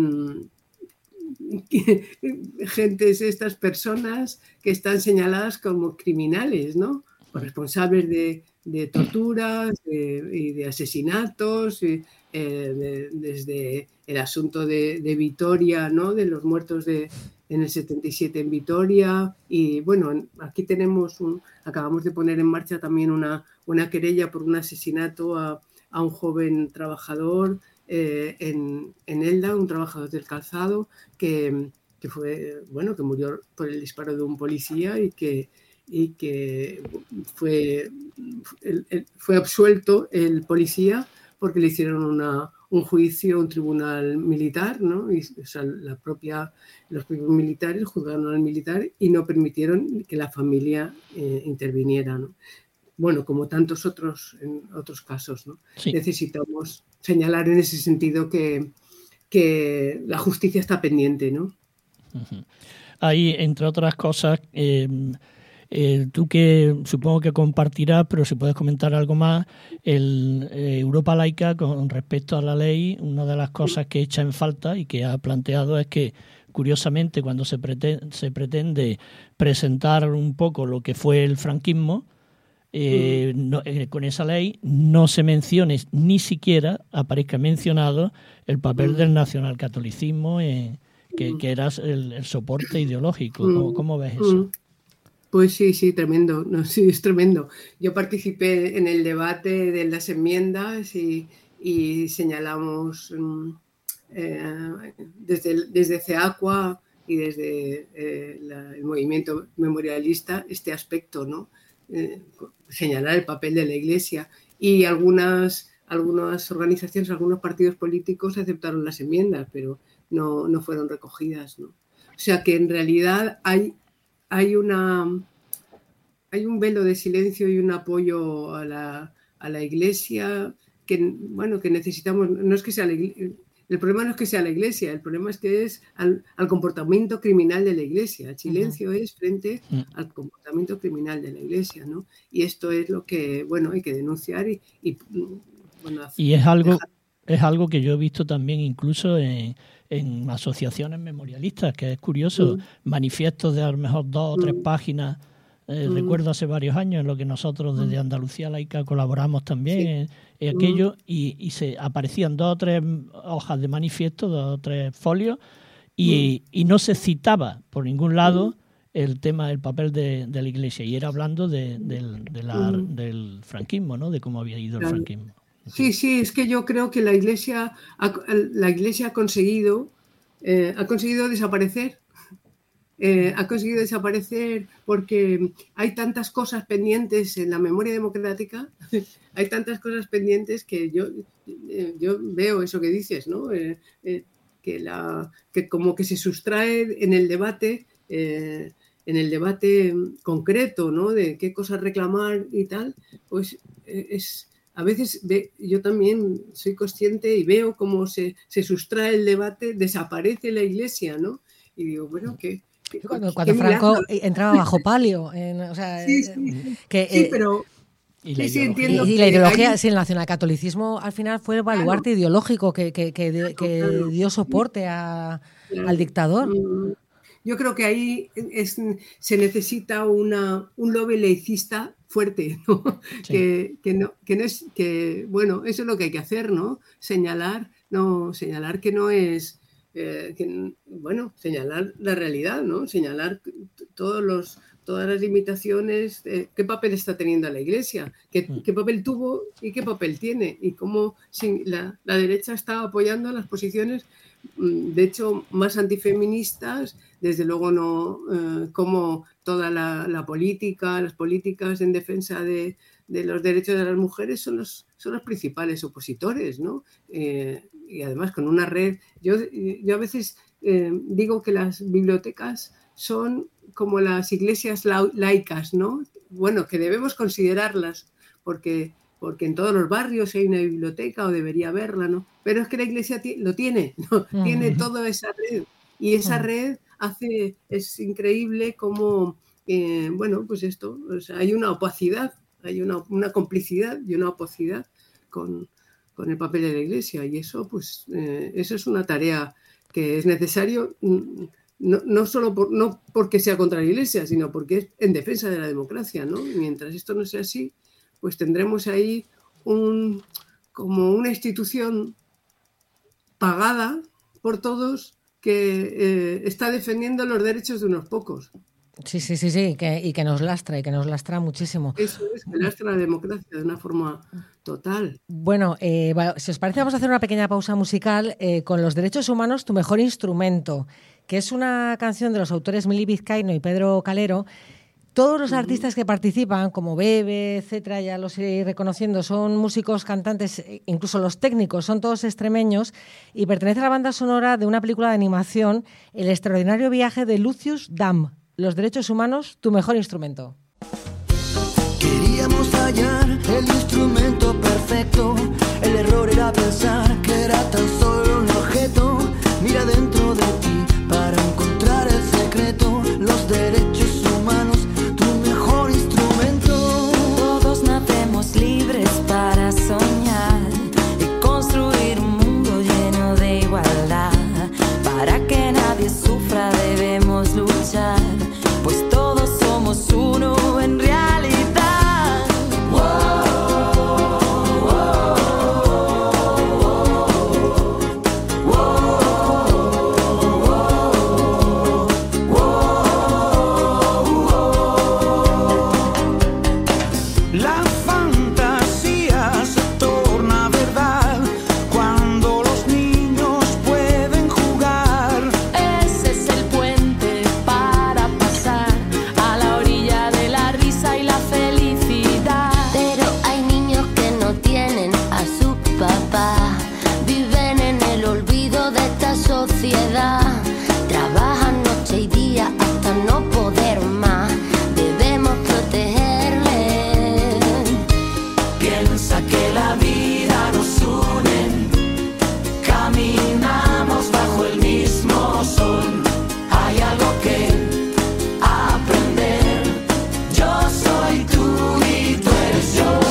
[SPEAKER 5] gentes, estas personas que están señaladas como criminales, ¿no? Responsables de torturas y de asesinatos, desde el asunto de Vitoria, ¿no? De los muertos en el 77 en Vitoria. Y bueno, aquí acabamos de poner en marcha también una querella por un asesinato a un joven trabajador en Elda, un trabajador del calzado que murió por el disparo de un policía y que fue absuelto el policía porque le hicieron un juicio, un tribunal militar, ¿no? Y, o sea, los propios militares juzgaron al militar y no permitieron que la familia interviniera, ¿no? Bueno, como tantos otros casos, ¿no? Sí. Necesitamos señalar en ese sentido que la justicia está pendiente, ¿no?
[SPEAKER 4] Ahí, entre otras cosas, tú que supongo que compartirás, pero si puedes comentar algo más, Europa Laica con respecto a la ley, una de las cosas que echa en falta y que ha planteado es que, curiosamente, cuando se pretende presentar un poco lo que fue el franquismo, con esa ley no se mencione, ni siquiera aparezca mencionado el papel del nacionalcatolicismo, que era el soporte ideológico. ¿Cómo ves eso?
[SPEAKER 5] Pues sí, tremendo. No, sí, es tremendo. Yo participé en el debate de las enmiendas y señalamos desde CEACUA y desde el movimiento memorialista este aspecto, ¿no? Señalar el papel de la Iglesia, y algunas organizaciones, algunos partidos políticos aceptaron las enmiendas, pero no fueron recogidas, ¿no? O sea que en realidad hay un velo de silencio y un apoyo a la Iglesia que necesitamos. No es que sea el problema no es que sea la Iglesia, el problema es que es al comportamiento criminal de la Iglesia. El silencio es frente al comportamiento criminal de la Iglesia, ¿no? Y esto es lo que, hay que denunciar y
[SPEAKER 4] es algo que yo he visto también incluso en asociaciones memorialistas, que es curioso, manifiestos de a lo mejor 2 o 3 páginas. Recuerdo hace varios años en lo que nosotros desde Andalucía Laica colaboramos también en aquello, y se aparecían 2 o 3 hojas de manifiesto, 2 o 3 folios, y no se citaba por ningún lado el tema del papel de la Iglesia, y era hablando del franquismo, ¿no? De cómo había ido el franquismo.
[SPEAKER 5] Sí, es que yo creo que la Iglesia ha conseguido desaparecer. Ha conseguido desaparecer porque hay tantas cosas pendientes en la memoria democrática, hay tantas cosas pendientes que yo veo eso que dices, ¿no? Que como que se sustrae en el debate concreto, ¿no? De qué cosas reclamar y tal, pues a veces yo también soy consciente y veo cómo se sustrae el debate, desaparece la Iglesia, ¿no? Y digo, bueno, que
[SPEAKER 2] cuando Franco entraba bajo palio,
[SPEAKER 5] pero entiendo.
[SPEAKER 2] Y la ideología, el nacionalcatolicismo al final fue el baluarte ideológico que dio soporte al dictador.
[SPEAKER 5] Yo creo que ahí se necesita un lobby laicista fuerte, ¿no? Sí. Eso es lo que hay que hacer, ¿no? Señalar que no es señalar la realidad, ¿no? Señalar todas las limitaciones, qué papel está teniendo la Iglesia, qué papel tuvo y qué papel tiene, y cómo la derecha está apoyando las posiciones, de hecho, más antifeministas, desde luego no como toda las políticas en defensa de los derechos de las mujeres son los principales opositores, ¿no? Y además con una red. Yo a veces digo que las bibliotecas son como las iglesias laicas, ¿no? Bueno, que debemos considerarlas porque porque en todos los barrios hay una biblioteca o debería haberla, ¿no? Pero es que la Iglesia lo tiene, ¿no? Tiene toda esa red, y esa red es increíble como, bueno, pues esto, o sea, hay una opacidad, hay una complicidad y una opacidad con el papel de la Iglesia, y eso, pues, eso es una tarea que es necesario, no solo no porque sea contra la Iglesia, sino porque es en defensa de la democracia, ¿no? Mientras esto no sea así, pues tendremos ahí como una institución pagada por todos que está defendiendo los derechos de unos pocos.
[SPEAKER 2] Sí, y que nos lastra muchísimo.
[SPEAKER 5] Eso es, que lastra la democracia de una forma total.
[SPEAKER 2] Bueno, si os parece, vamos a hacer una pequeña pausa musical con Los derechos humanos, tu mejor instrumento, que es una canción de los autores Mili Vizcaíno y Pedro Calero. Todos los artistas que participan, como Bebe, etcétera, ya los iré reconociendo, son músicos, cantantes, incluso los técnicos, son todos extremeños y pertenecen a la banda sonora de una película de animación, El extraordinario viaje de Lucius Dam. Los derechos humanos, tu mejor instrumento.
[SPEAKER 6] Queríamos hallar el instrumento perfecto. El error era pensar que era tan solo un objeto. Mira dentro de ti para encontrar el secreto. Los derechos humanos, tu mejor instrumento.
[SPEAKER 7] Todos nacemos libres para soñar y construir un mundo lleno de igualdad. Para que nadie sufra debemos luchar, pues todos somos uno en realidad.
[SPEAKER 8] Trabajan noche y día hasta no poder más. Debemos protegerles.
[SPEAKER 6] Piensa que la vida nos une. Caminamos bajo el mismo sol. Hay algo que aprender. Yo soy tú y tú eres yo.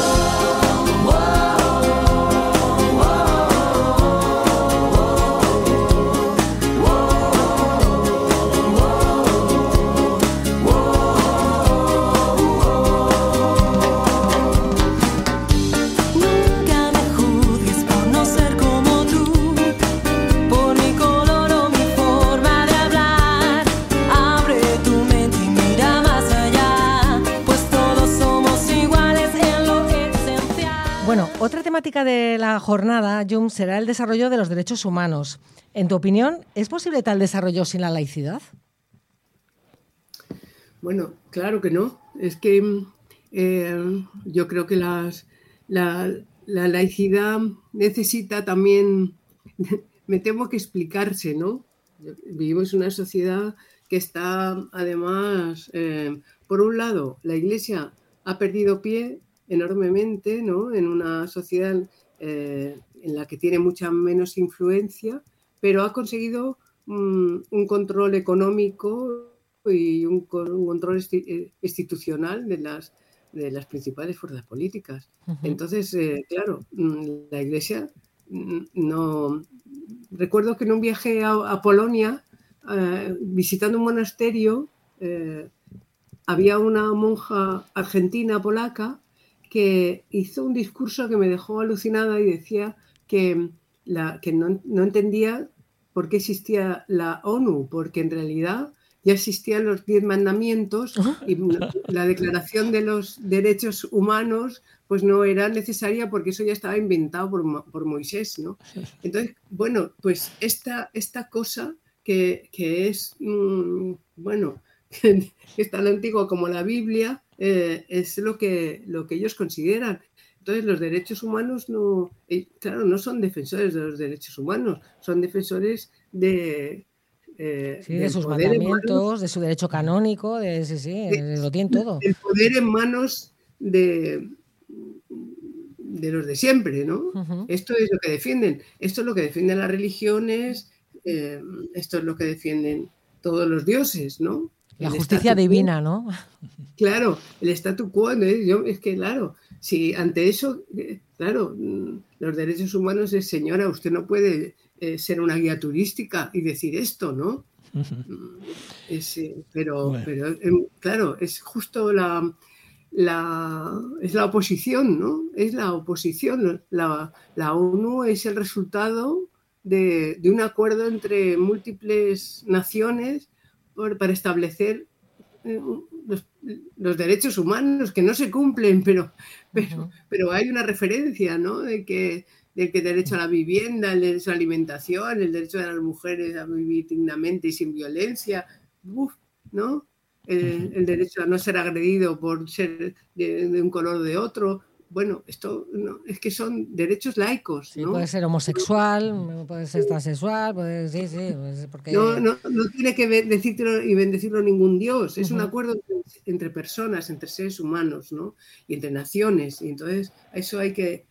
[SPEAKER 2] Otra temática de la jornada, Jum, será el desarrollo de los derechos humanos. En tu opinión, ¿es posible tal desarrollo sin la laicidad?
[SPEAKER 5] Bueno, claro que no. Es que yo creo que la laicidad necesita también, me temo que explicarse, ¿no? Vivimos en una sociedad que está, además, por un lado, la Iglesia ha perdido pie enormemente, ¿no? En una sociedad en la que tiene mucha menos influencia, pero ha conseguido un control económico y un control institucional de las principales fuerzas políticas. Uh-huh. Entonces, claro, la Iglesia no... Recuerdo que en un viaje a Polonia, visitando un monasterio, había una monja argentina, polaca, que hizo un discurso que me dejó alucinada y decía que no entendía por qué existía la ONU, porque en realidad ya existían los 10 mandamientos y la declaración de los derechos humanos pues no era necesaria porque eso ya estaba inventado por Moisés, ¿no? Entonces, bueno, pues esta cosa que es, bueno, que es tan antigua como la Biblia, es lo que ellos consideran. Entonces los derechos humanos no son defensores de los derechos humanos, son defensores de
[SPEAKER 2] sus mandamientos, de su derecho canónico, lo tienen todo.
[SPEAKER 5] El poder en manos de los de siempre, ¿no? Esto es lo que defienden. Esto es lo que defienden las religiones, esto es lo que defienden todos los dioses, ¿no?
[SPEAKER 2] La justicia divina, ¿no?
[SPEAKER 5] Claro, el statu quo, ¿no? Es que, claro, si ante eso, claro, los derechos humanos es, señora, usted no puede ser una guía turística y decir esto, ¿no? Pero claro, es justo es la oposición, ¿no? Es la oposición. La ONU es el resultado de un acuerdo entre múltiples naciones para establecer los derechos humanos que no se cumplen, pero hay una referencia, ¿no? de que el derecho a la vivienda, el derecho a la alimentación, el derecho de las mujeres a vivir dignamente y sin violencia, ¿no? El derecho a no ser agredido por ser de un color o de otro. Bueno, esto no, es que son derechos laicos, ¿no?
[SPEAKER 2] Sí, puede ser homosexual, puede ser transexual, sí, porque...
[SPEAKER 5] No tiene que decírtelo y bendecirlo ningún dios. Es un acuerdo entre personas, entre seres humanos, ¿no? Y entre naciones. Y entonces eso hay que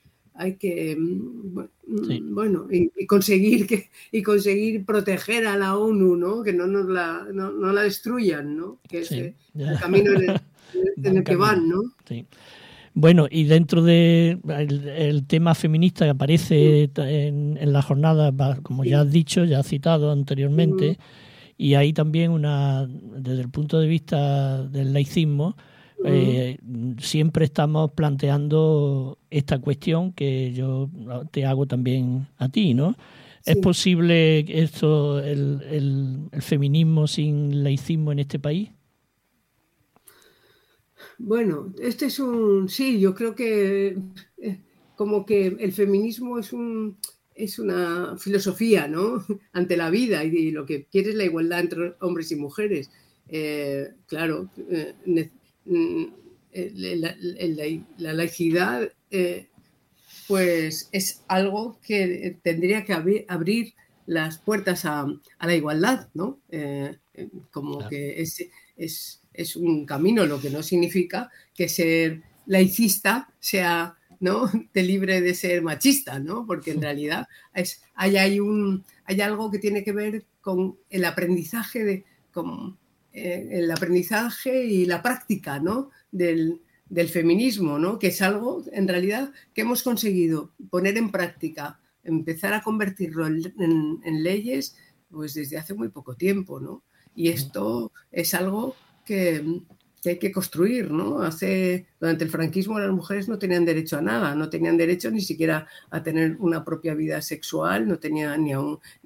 [SPEAKER 5] bueno, y conseguir proteger a la ONU, ¿no? Que no la destruyan, ¿no? Que es el camino en el que van, ¿no?
[SPEAKER 4] Sí. Bueno, y dentro del tema feminista que aparece en la jornada, como ya has dicho, ya has citado anteriormente, y ahí también desde el punto de vista del laicismo, siempre estamos planteando esta cuestión que yo te hago también a ti, ¿no? Sí. ¿Es posible esto, el feminismo sin laicismo en este país?
[SPEAKER 5] Bueno, sí, yo creo que como que el feminismo es una filosofía, ¿no? Ante la vida, y lo que quiere es la igualdad entre hombres y mujeres. Claro, la laicidad pues es algo que tendría que abrir las puertas a la igualdad, ¿no? Como claro. Que es un camino, lo que no significa que ser laicista sea, ¿no?, te libre de ser machista, ¿no? Porque en realidad hay algo que tiene que ver con el aprendizaje el aprendizaje y la práctica, ¿no?, del feminismo, ¿no?, que es algo en realidad que hemos conseguido poner en práctica, empezar a convertirlo en leyes pues desde hace muy poco tiempo, ¿no? Y esto es algo que hay que construir, ¿no? Durante el franquismo las mujeres no tenían derecho a nada, no tenían derecho ni siquiera a tener una propia vida sexual, no tenían ni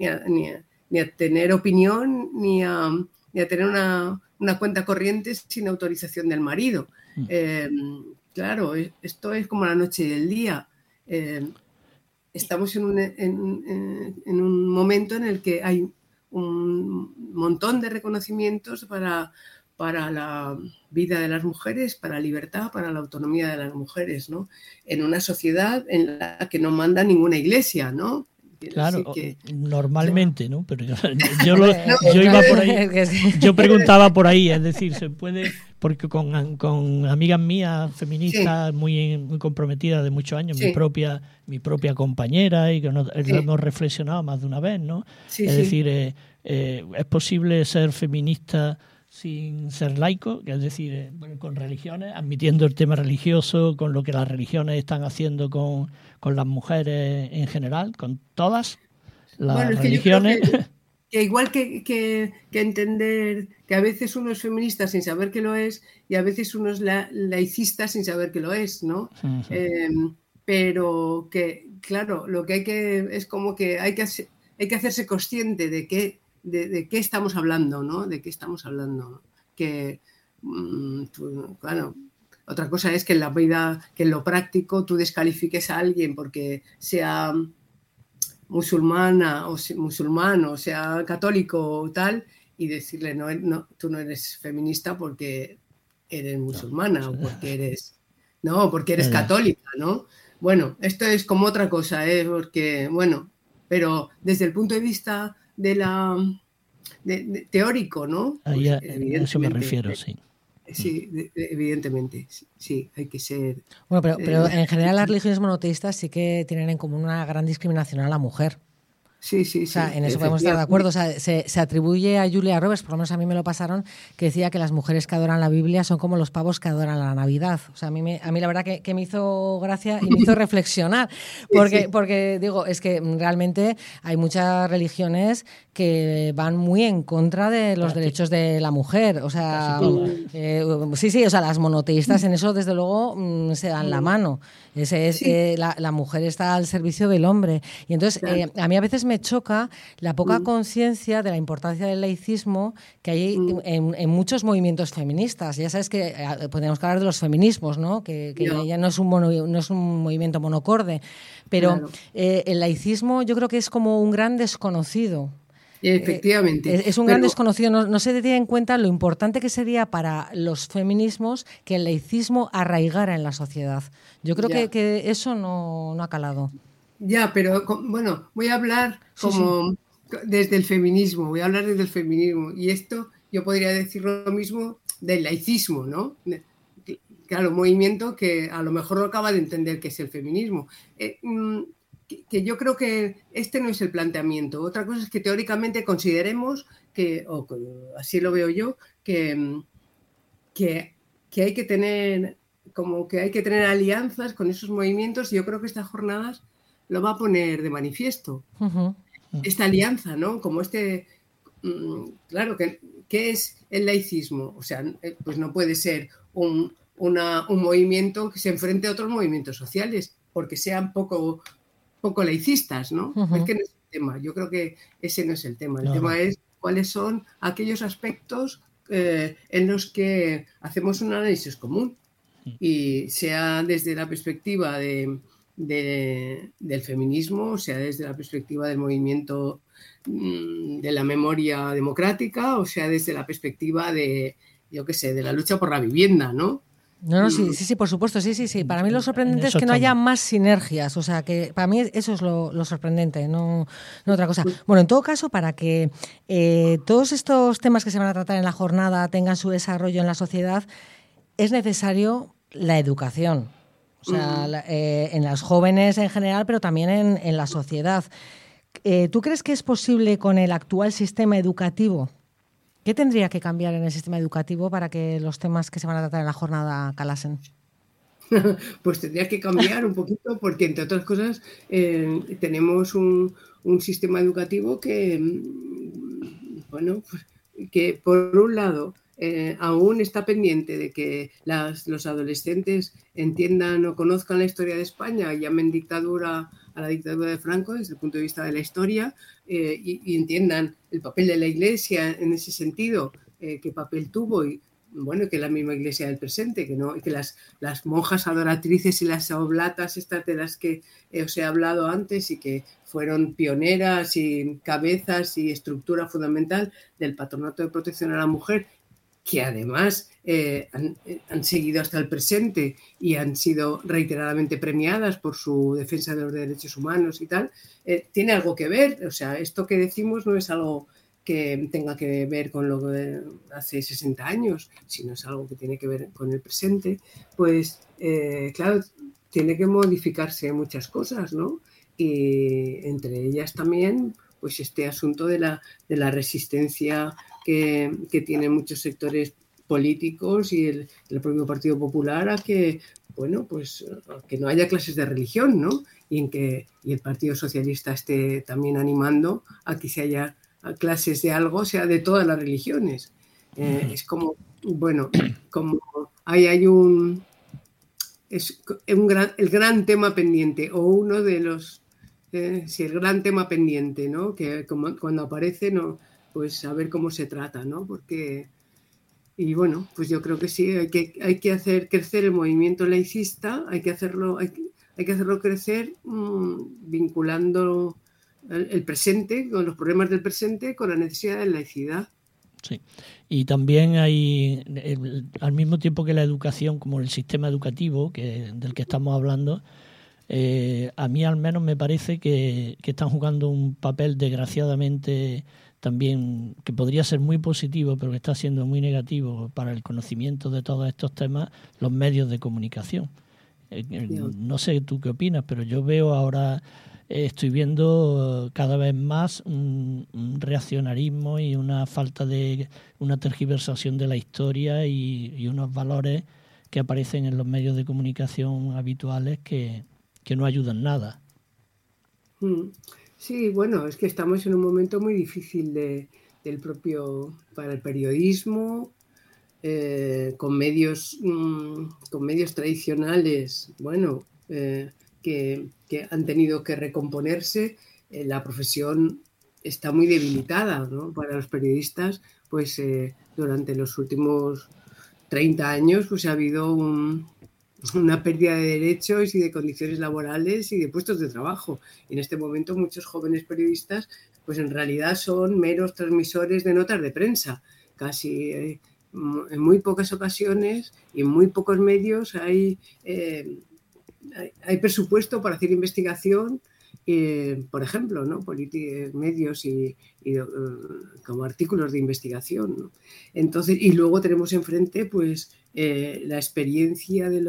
[SPEAKER 5] a tener opinión, ni a tener una cuenta corriente sin autorización del marido. Claro, esto es como la noche y el día. Estamos en un momento en el que hay un montón de reconocimientos para la vida de las mujeres, para la libertad, para la autonomía de las mujeres, ¿no? En una sociedad en la que no manda ninguna iglesia, ¿no?
[SPEAKER 4] Claro, normalmente, ¿no? Pero yo iba por ahí, yo preguntaba por ahí, es decir, se puede, porque con amigas mías feministas muy comprometidas de muchos años, mi propia compañera, y que lo hemos reflexionado más de una vez, ¿no? Es decir, es posible ser feminista sin ser laico, es decir, con religiones, admitiendo el tema religioso, con lo que las religiones están haciendo con las mujeres en general, con todas las religiones.
[SPEAKER 5] Que igual que entender que a veces uno es feminista sin saber que lo es, y a veces uno es laicista sin saber que lo es, ¿no? Uh-huh. Pero que, claro, lo que es como que hay que hacerse consciente de qué estamos hablando, ¿no? De qué estamos hablando, ¿no? Que, claro, otra cosa es que en la vida, que en lo práctico tú descalifiques a alguien porque sea musulmana o musulmán o sea católico o tal, y decirle, no, tú no eres feminista porque eres musulmana o porque eres católica, ¿no? Bueno, esto es como otra cosa, porque, bueno, pero desde el punto de vista de teórico, ¿no?
[SPEAKER 4] Pues, a eso me refiero, sí.
[SPEAKER 5] Sí, evidentemente, sí, hay que ser...
[SPEAKER 2] Bueno, pero en general las religiones monoteístas sí que tienen en común una gran discriminación a la mujer.
[SPEAKER 5] Sí,
[SPEAKER 2] O sea, en eso podemos estar de acuerdo. O sea, se atribuye a Julia Roberts, por lo menos a mí me lo pasaron, que decía que las mujeres que adoran la Biblia son como los pavos que adoran la Navidad. O sea, a mí la verdad que me hizo gracia y me hizo reflexionar. Porque digo, es que realmente hay muchas religiones que van muy en contra de los derechos de la mujer. O sea, sí, o sea, las monoteístas en eso desde luego se dan la mano. La mujer está al servicio del hombre. Y entonces, a mí a veces me choca la poca conciencia de la importancia del laicismo que hay en muchos movimientos feministas. Ya sabes que podemos hablar de los feminismos, ¿no? Que ya no es un movimiento monocorde, pero el laicismo yo creo que es como un gran desconocido.
[SPEAKER 5] Efectivamente.
[SPEAKER 2] Es un gran desconocido. No se tiene en cuenta lo importante que sería para los feminismos que el laicismo arraigara en la sociedad. Yo creo que eso no ha calado.
[SPEAKER 5] Ya, pero bueno, voy a hablar desde el feminismo, y esto yo podría decir lo mismo del laicismo, ¿no? Claro, un movimiento que a lo mejor no acaba de entender qué es el feminismo. Que yo creo que este no es el planteamiento. Otra cosa es que teóricamente consideremos o así lo veo yo, que hay que tener alianzas con esos movimientos, y yo creo que estas jornadas lo va a poner de manifiesto.
[SPEAKER 2] Uh-huh.
[SPEAKER 5] Esta alianza, ¿no? Como claro, ¿qué es el laicismo? O sea, pues no puede ser un movimiento que se enfrente a otros movimientos sociales, porque sean poco laicistas, ¿no? Uh-huh. Es que no es el tema. Yo creo que ese no es el tema. El tema es cuáles son aquellos aspectos en los que hacemos un análisis común, y sea desde la perspectiva del feminismo, o sea desde la perspectiva del movimiento de la memoria democrática, o sea desde la perspectiva de la lucha por la vivienda, ¿no?
[SPEAKER 2] No, sí, por supuesto, sí. Para mí lo sorprendente es que no haya más sinergias, o sea, que para mí eso es lo sorprendente, no otra cosa. Bueno, en todo caso, para que todos estos temas que se van a tratar en la jornada tengan su desarrollo en la sociedad, es necesario la educación, o sea, en las jóvenes en general, pero también en la sociedad. ¿Tú crees que es posible con el actual sistema educativo? ¿Qué tendría que cambiar en el sistema educativo para que los temas que se van a tratar en la jornada calasen?
[SPEAKER 5] Pues tendría que cambiar un poquito, porque entre otras cosas tenemos un sistema educativo que por un lado aún está pendiente de que los adolescentes entiendan o conozcan la historia de España y llamen dictadura a la dictadura de Franco desde el punto de vista de la historia, y entiendan el papel de la Iglesia en ese sentido, qué papel tuvo, y bueno, que la misma Iglesia del presente, y que las monjas adoratrices y las oblatas estas de las que os he hablado antes, y que fueron pioneras y cabezas y estructura fundamental del Patronato de Protección a la Mujer, que además han seguido hasta el presente y han sido reiteradamente premiadas por su defensa de los derechos humanos y tal, tiene algo que ver. O sea, esto que decimos no es algo que tenga que ver con lo de hace 60 años, sino es algo que tiene que ver con el presente. Pues claro, tiene que modificarse muchas cosas, ¿no? Y entre ellas también pues este asunto de la resistencia que tienen muchos sectores políticos y el propio Partido Popular a que no haya clases de religión, ¿no? Y el Partido Socialista esté también animando a que se haya clases de algo, sea de todas las religiones. Es como, como el gran tema pendiente, o uno de los el gran tema pendiente, ¿no? Que cuando aparece, no, pues a ver cómo se trata, ¿no? Porque, y bueno, pues yo creo que sí, hay que hacer crecer el movimiento laicista, hay que hacerlo crecer vinculando el presente, con los problemas del presente, con la necesidad de laicidad.
[SPEAKER 4] Sí, y también hay, al mismo tiempo que la educación, como el sistema educativo del que estamos hablando, a mí al menos me parece que están jugando un papel desgraciadamente también, que podría ser muy positivo, pero que está siendo muy negativo para el conocimiento de todos estos temas, los medios de comunicación. No sé tú qué opinas, pero yo veo ahora, estoy viendo cada vez más un reaccionarismo y una falta de, una tergiversación de la historia y unos valores que aparecen en los medios de comunicación habituales que no ayudan nada.
[SPEAKER 5] Sí, bueno, es que estamos en un momento muy difícil para el periodismo, con medios tradicionales, bueno, que han tenido que recomponerse. La profesión está muy debilitada, ¿no? Para los periodistas, pues durante los últimos 30 años pues ha habido una pérdida de derechos y de condiciones laborales y de puestos de trabajo. Y en este momento muchos jóvenes periodistas pues en realidad son meros transmisores de notas de prensa. Casi en muy pocas ocasiones y en muy pocos medios hay presupuesto para hacer investigación, por ejemplo, ¿no? Medios y como artículos de investigación, ¿no? Entonces, y luego tenemos enfrente pues la experiencia de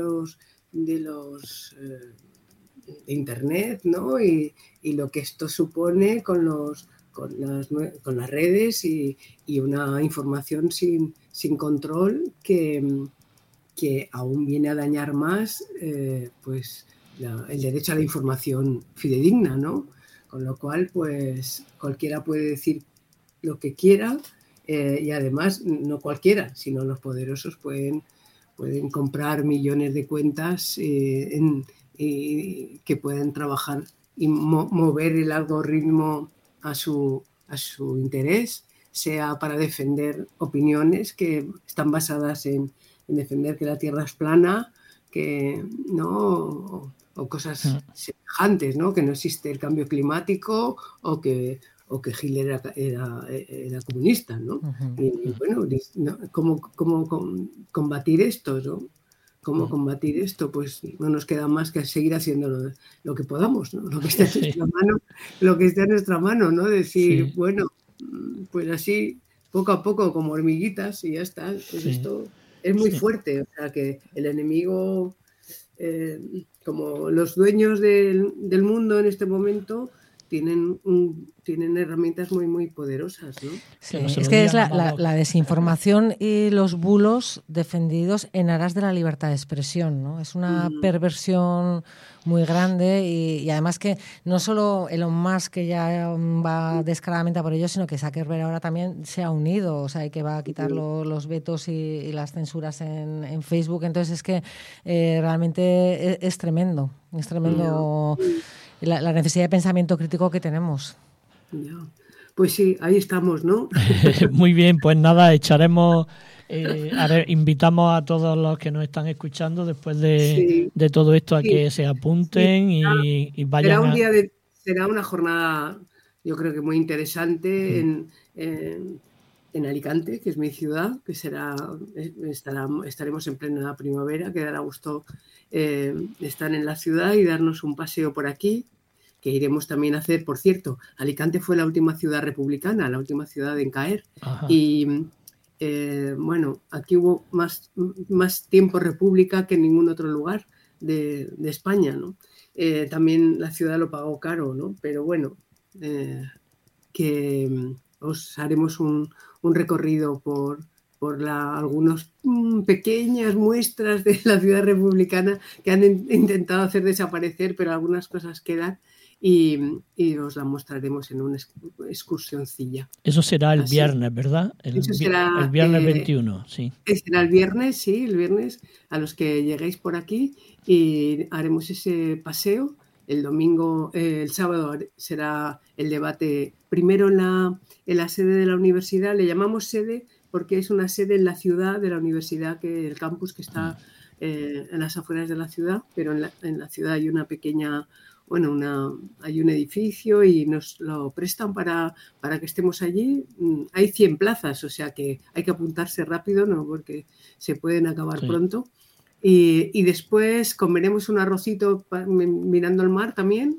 [SPEAKER 5] Internet, ¿no? Y lo que esto supone con las redes y una información sin control que aún viene a dañar más pues el derecho a la información fidedigna, ¿no? Con lo cual, pues cualquiera puede decir lo que quiera, y además no cualquiera, sino los poderosos pueden comprar millones de cuentas que pueden trabajar y mover el algoritmo a su interés, sea para defender opiniones que están basadas en defender que la Tierra es plana, que no, o cosas semejantes, ¿no? Que no existe el cambio climático o que Hitler era comunista, ¿no? Y bueno, ¿cómo combatir esto, ¿no? ¿Cómo combatir esto? Pues no nos queda más que seguir haciendo lo que podamos, ¿no? Lo que está en nuestra mano, ¿no? Decir, bueno, pues así, poco a poco, como hormiguitas y ya está. Pues esto es muy fuerte. O sea, que el enemigo, como los dueños del mundo en este momento, tienen herramientas muy, muy poderosas, ¿no?
[SPEAKER 2] Sí, es que es la desinformación y los bulos defendidos en aras de la libertad de expresión, ¿no? Es una perversión muy grande y además que no solo Elon Musk, que ya va descaradamente por ello, sino que Zuckerberg ahora también se ha unido, o sea, y que va a quitar los vetos y las censuras en Facebook. Entonces es que realmente es tremendo, la necesidad de pensamiento crítico que tenemos.
[SPEAKER 5] Pues sí, ahí estamos, ¿no?
[SPEAKER 4] Muy bien, pues nada, echaremos, invitamos a todos los que nos están escuchando después de todo esto a que se apunten y vayan.
[SPEAKER 5] Será una jornada, yo creo que muy interesante en Alicante, que es mi ciudad, que estaremos en plena primavera, que dará gusto estar en la ciudad y darnos un paseo por aquí, que iremos también a hacer. Por cierto, Alicante fue la última ciudad republicana, la última ciudad en caer. Ajá. Y bueno, aquí hubo más tiempo república que en ningún otro lugar de España, ¿no? También la ciudad lo pagó caro, ¿no? Pero bueno, que os haremos un recorrido por algunas pequeñas muestras de la ciudad republicana que han intentado hacer desaparecer, pero algunas cosas quedan y os la mostraremos en una excursioncilla.
[SPEAKER 4] Eso será el viernes, ¿verdad? El viernes 21, sí.
[SPEAKER 5] Será el viernes, sí, el viernes, a los que lleguéis por aquí, y haremos ese paseo. El domingo, el sábado será el debate primero en la sede de la universidad. Le llamamos sede porque es una sede en la ciudad de la universidad, el campus que está en las afueras de la ciudad, pero en la ciudad hay una pequeña, hay un edificio y nos lo prestan para que estemos allí. Hay 100 plazas, o sea que hay que apuntarse rápido, ¿no? Porque se pueden acabar pronto. Y después comeremos un arrocito mirando el mar también,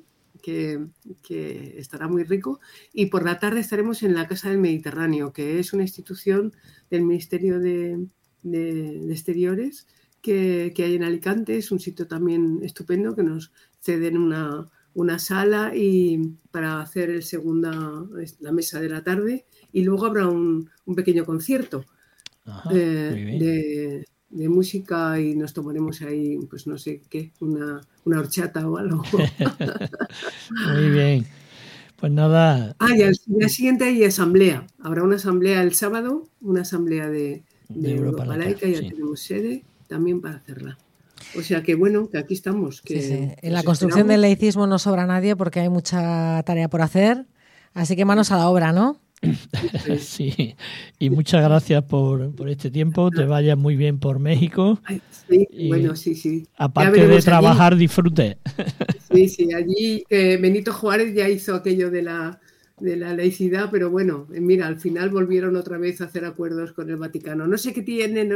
[SPEAKER 5] que estará muy rico. Y por la tarde estaremos en la Casa del Mediterráneo, que es una institución del Ministerio de Exteriores que hay en Alicante. Es un sitio también estupendo, que nos ceden una sala y para hacer la mesa de la tarde, y luego habrá un pequeño concierto.
[SPEAKER 4] Ajá, muy bien.
[SPEAKER 5] De música, y nos tomaremos ahí, pues no sé qué, una horchata o algo.
[SPEAKER 4] Muy bien. Pues nada.
[SPEAKER 5] Y al día siguiente hay asamblea. Habrá una asamblea el sábado, una asamblea de Europa Laica, ya tenemos sede también para hacerla. O sea que bueno, que aquí estamos. Que
[SPEAKER 2] sí. En la construcción del laicismo no sobra nadie porque hay mucha tarea por hacer, así que manos a la obra, ¿no?
[SPEAKER 4] Sí, y muchas gracias por este tiempo. Te vayas muy bien por México.
[SPEAKER 5] Sí, bueno, sí.
[SPEAKER 4] Aparte de trabajar, allí, disfrute.
[SPEAKER 5] Sí, allí Benito Juárez ya hizo aquello de la laicidad, pero bueno, mira, al final volvieron otra vez a hacer acuerdos con el Vaticano. No sé qué tienen.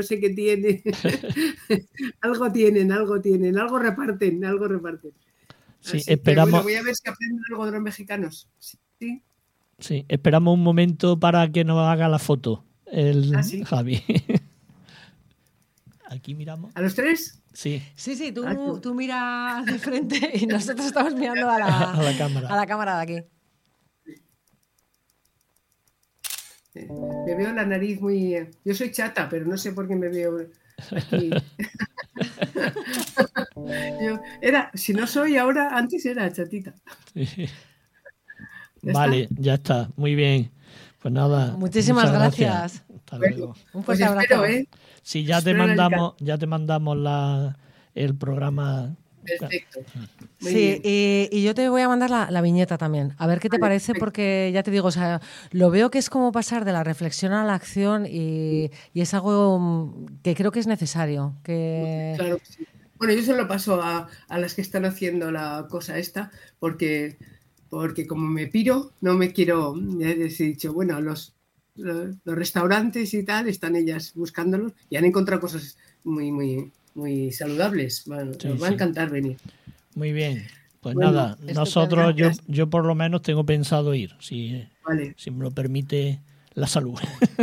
[SPEAKER 5] algo tienen, algo reparten.
[SPEAKER 4] Sí,
[SPEAKER 5] así
[SPEAKER 4] esperamos.
[SPEAKER 5] Que, bueno, voy a ver si aprenden algo de los mexicanos. Sí.
[SPEAKER 4] Sí, esperamos un momento para que nos haga la foto
[SPEAKER 5] ¿sí?
[SPEAKER 4] Javi. Aquí miramos.
[SPEAKER 5] ¿A los tres?
[SPEAKER 4] Sí.
[SPEAKER 2] Sí, tú miras de frente y nosotros estamos mirando a la cámara. A la cámara de aquí.
[SPEAKER 5] Me veo la nariz muy... Yo soy chata, pero no sé por qué me veo aquí. Si no soy ahora, antes era chatita.
[SPEAKER 4] Sí. Vale, ya está, muy bien. Pues nada.
[SPEAKER 2] Muchísimas gracias.
[SPEAKER 4] Hasta luego.
[SPEAKER 5] Un fuerte abrazo.
[SPEAKER 4] Sí, ya te mandamos el programa.
[SPEAKER 5] Perfecto.
[SPEAKER 2] Sí, y yo te voy a mandar la viñeta también. A ver qué te parece, porque ya te digo, o sea, lo veo que es como pasar de la reflexión a la acción y es algo que creo que es necesario.
[SPEAKER 5] Claro que sí. Bueno, yo se lo paso a las que están haciendo la cosa esta, porque como me piro, no me quiero, he dicho, bueno, los restaurantes y tal, están ellas buscándolos y han encontrado cosas muy, muy, muy saludables. Bueno, nos va a encantar venir.
[SPEAKER 4] Muy bien. Pues bueno, nada, nosotros, yo por lo menos tengo pensado ir, si me lo permite la salud.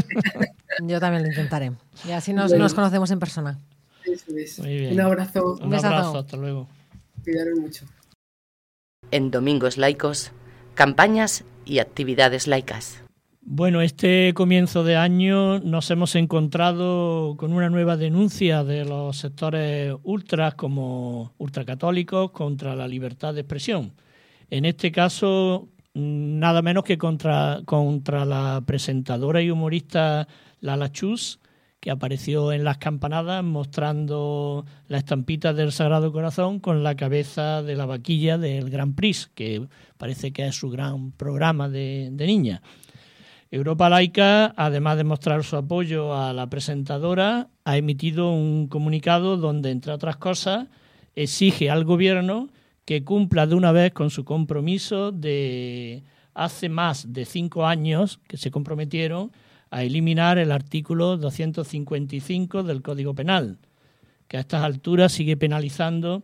[SPEAKER 2] Yo también lo intentaré. Y así nos conocemos en persona.
[SPEAKER 5] Eso es.
[SPEAKER 4] Muy bien.
[SPEAKER 5] Un abrazo.
[SPEAKER 4] Un abrazo, hasta luego.
[SPEAKER 5] Cuidaros mucho.
[SPEAKER 9] En Domingos Laicos, campañas y actividades laicas.
[SPEAKER 4] Bueno, este comienzo de año nos hemos encontrado con una nueva denuncia de los sectores ultras como ultracatólicos contra la libertad de expresión. En este caso, nada menos que contra la presentadora y humorista Lala Chus, que apareció en las campanadas mostrando la estampita del Sagrado Corazón con la cabeza de la vaquilla del Grand Prix, que parece que es su gran programa de niña. Europa Laica, además de mostrar su apoyo a la presentadora, ha emitido un comunicado donde, entre otras cosas, exige al gobierno que cumpla de una vez con su compromiso de hace más de 5 años que se comprometieron a eliminar el artículo 255 del Código Penal, que a estas alturas sigue penalizando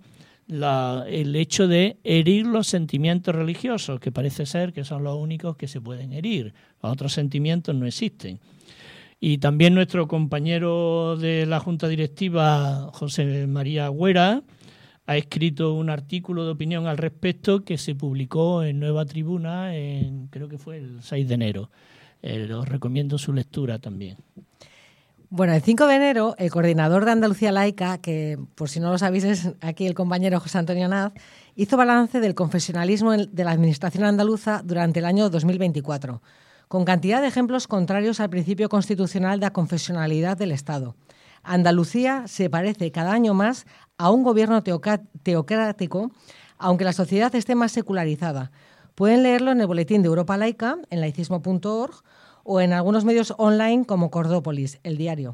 [SPEAKER 4] el hecho de herir los sentimientos religiosos, que parece ser que son los únicos que se pueden herir. Los otros sentimientos no existen. Y también nuestro compañero de la Junta Directiva, José María Agüera, ha escrito un artículo de opinión al respecto que se publicó en Nueva Tribuna, creo que fue el 6 de enero. Os recomiendo su lectura también.
[SPEAKER 2] Bueno, el 5 de enero, el coordinador de Andalucía Laica, que por si no lo sabéis es aquí el compañero José Antonio Naz, hizo balance del confesionalismo de la Administración andaluza durante el año 2024, con cantidad de ejemplos contrarios al principio constitucional de aconfesionalidad del Estado. Andalucía se parece cada año más a un gobierno teocrático, aunque la sociedad esté más secularizada. Pueden leerlo en el boletín de Europa Laica, en laicismo.org, o en algunos medios online como Cordópolis, el diario.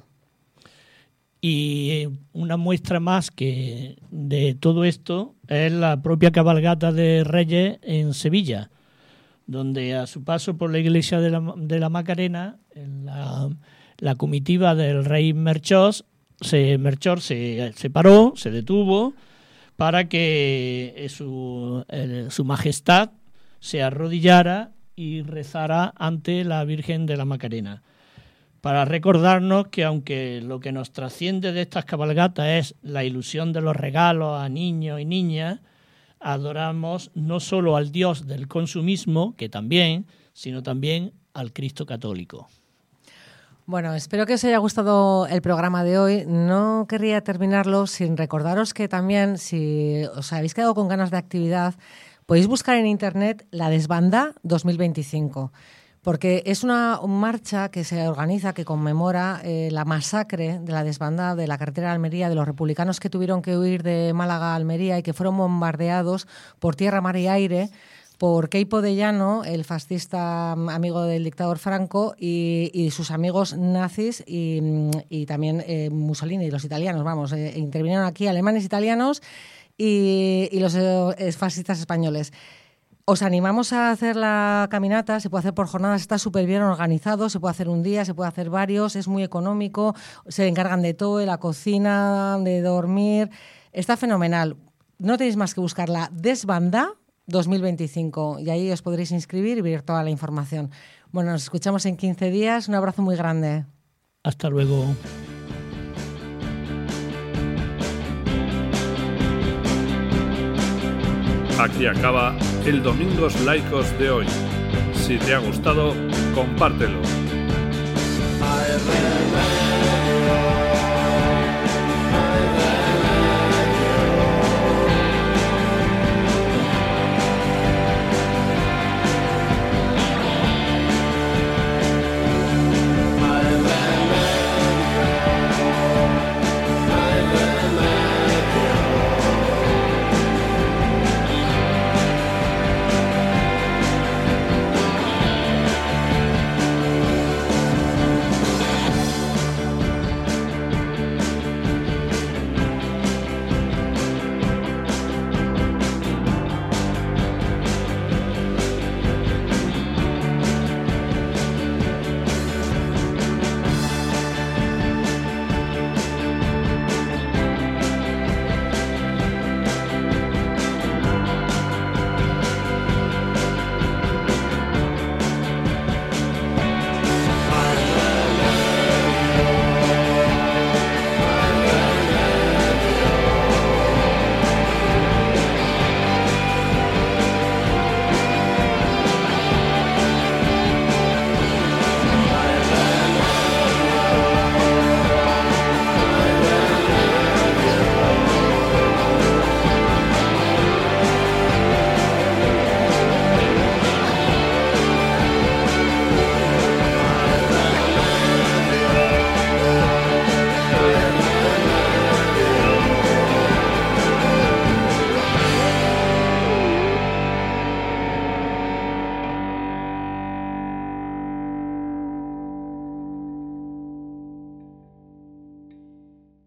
[SPEAKER 4] Y una muestra más que de todo esto es la propia cabalgata de Reyes en Sevilla, donde a su paso por la iglesia de la Macarena, la comitiva del rey Melchor se paró, se detuvo, para que su majestad se arrodillara y rezara ante la Virgen de la Macarena, para recordarnos que aunque lo que nos trasciende de estas cabalgatas es la ilusión de los regalos a niños y niñas, adoramos no solo al Dios del consumismo, que también, sino también al Cristo católico.
[SPEAKER 2] Bueno, espero que os haya gustado el programa de hoy. No querría terminarlo sin recordaros que también, si os habéis quedado con ganas de actividad, podéis buscar en internet la Desbandá 2025, porque es una marcha que se organiza, que conmemora la masacre de la Desbandá de la carretera de Almería, de los republicanos que tuvieron que huir de Málaga a Almería y que fueron bombardeados por tierra, mar y aire por Queipo de Llano, el fascista amigo del dictador Franco, y sus amigos nazis y también Mussolini y los italianos. Intervinieron aquí alemanes, italianos y los fascistas españoles. Os animamos a hacer la caminata, se puede hacer por jornadas, está súper bien organizado, se puede hacer un día, se puede hacer varios, es muy económico, se encargan de todo, de la cocina, de dormir, está fenomenal. No tenéis más que buscar la Desbandá 2025 y ahí os podréis inscribir y ver toda la información. Bueno, nos escuchamos en 15 días. Un abrazo muy grande.
[SPEAKER 4] Hasta luego.
[SPEAKER 1] Aquí acaba el Domingos Laicos de hoy. Si te ha gustado, compártelo.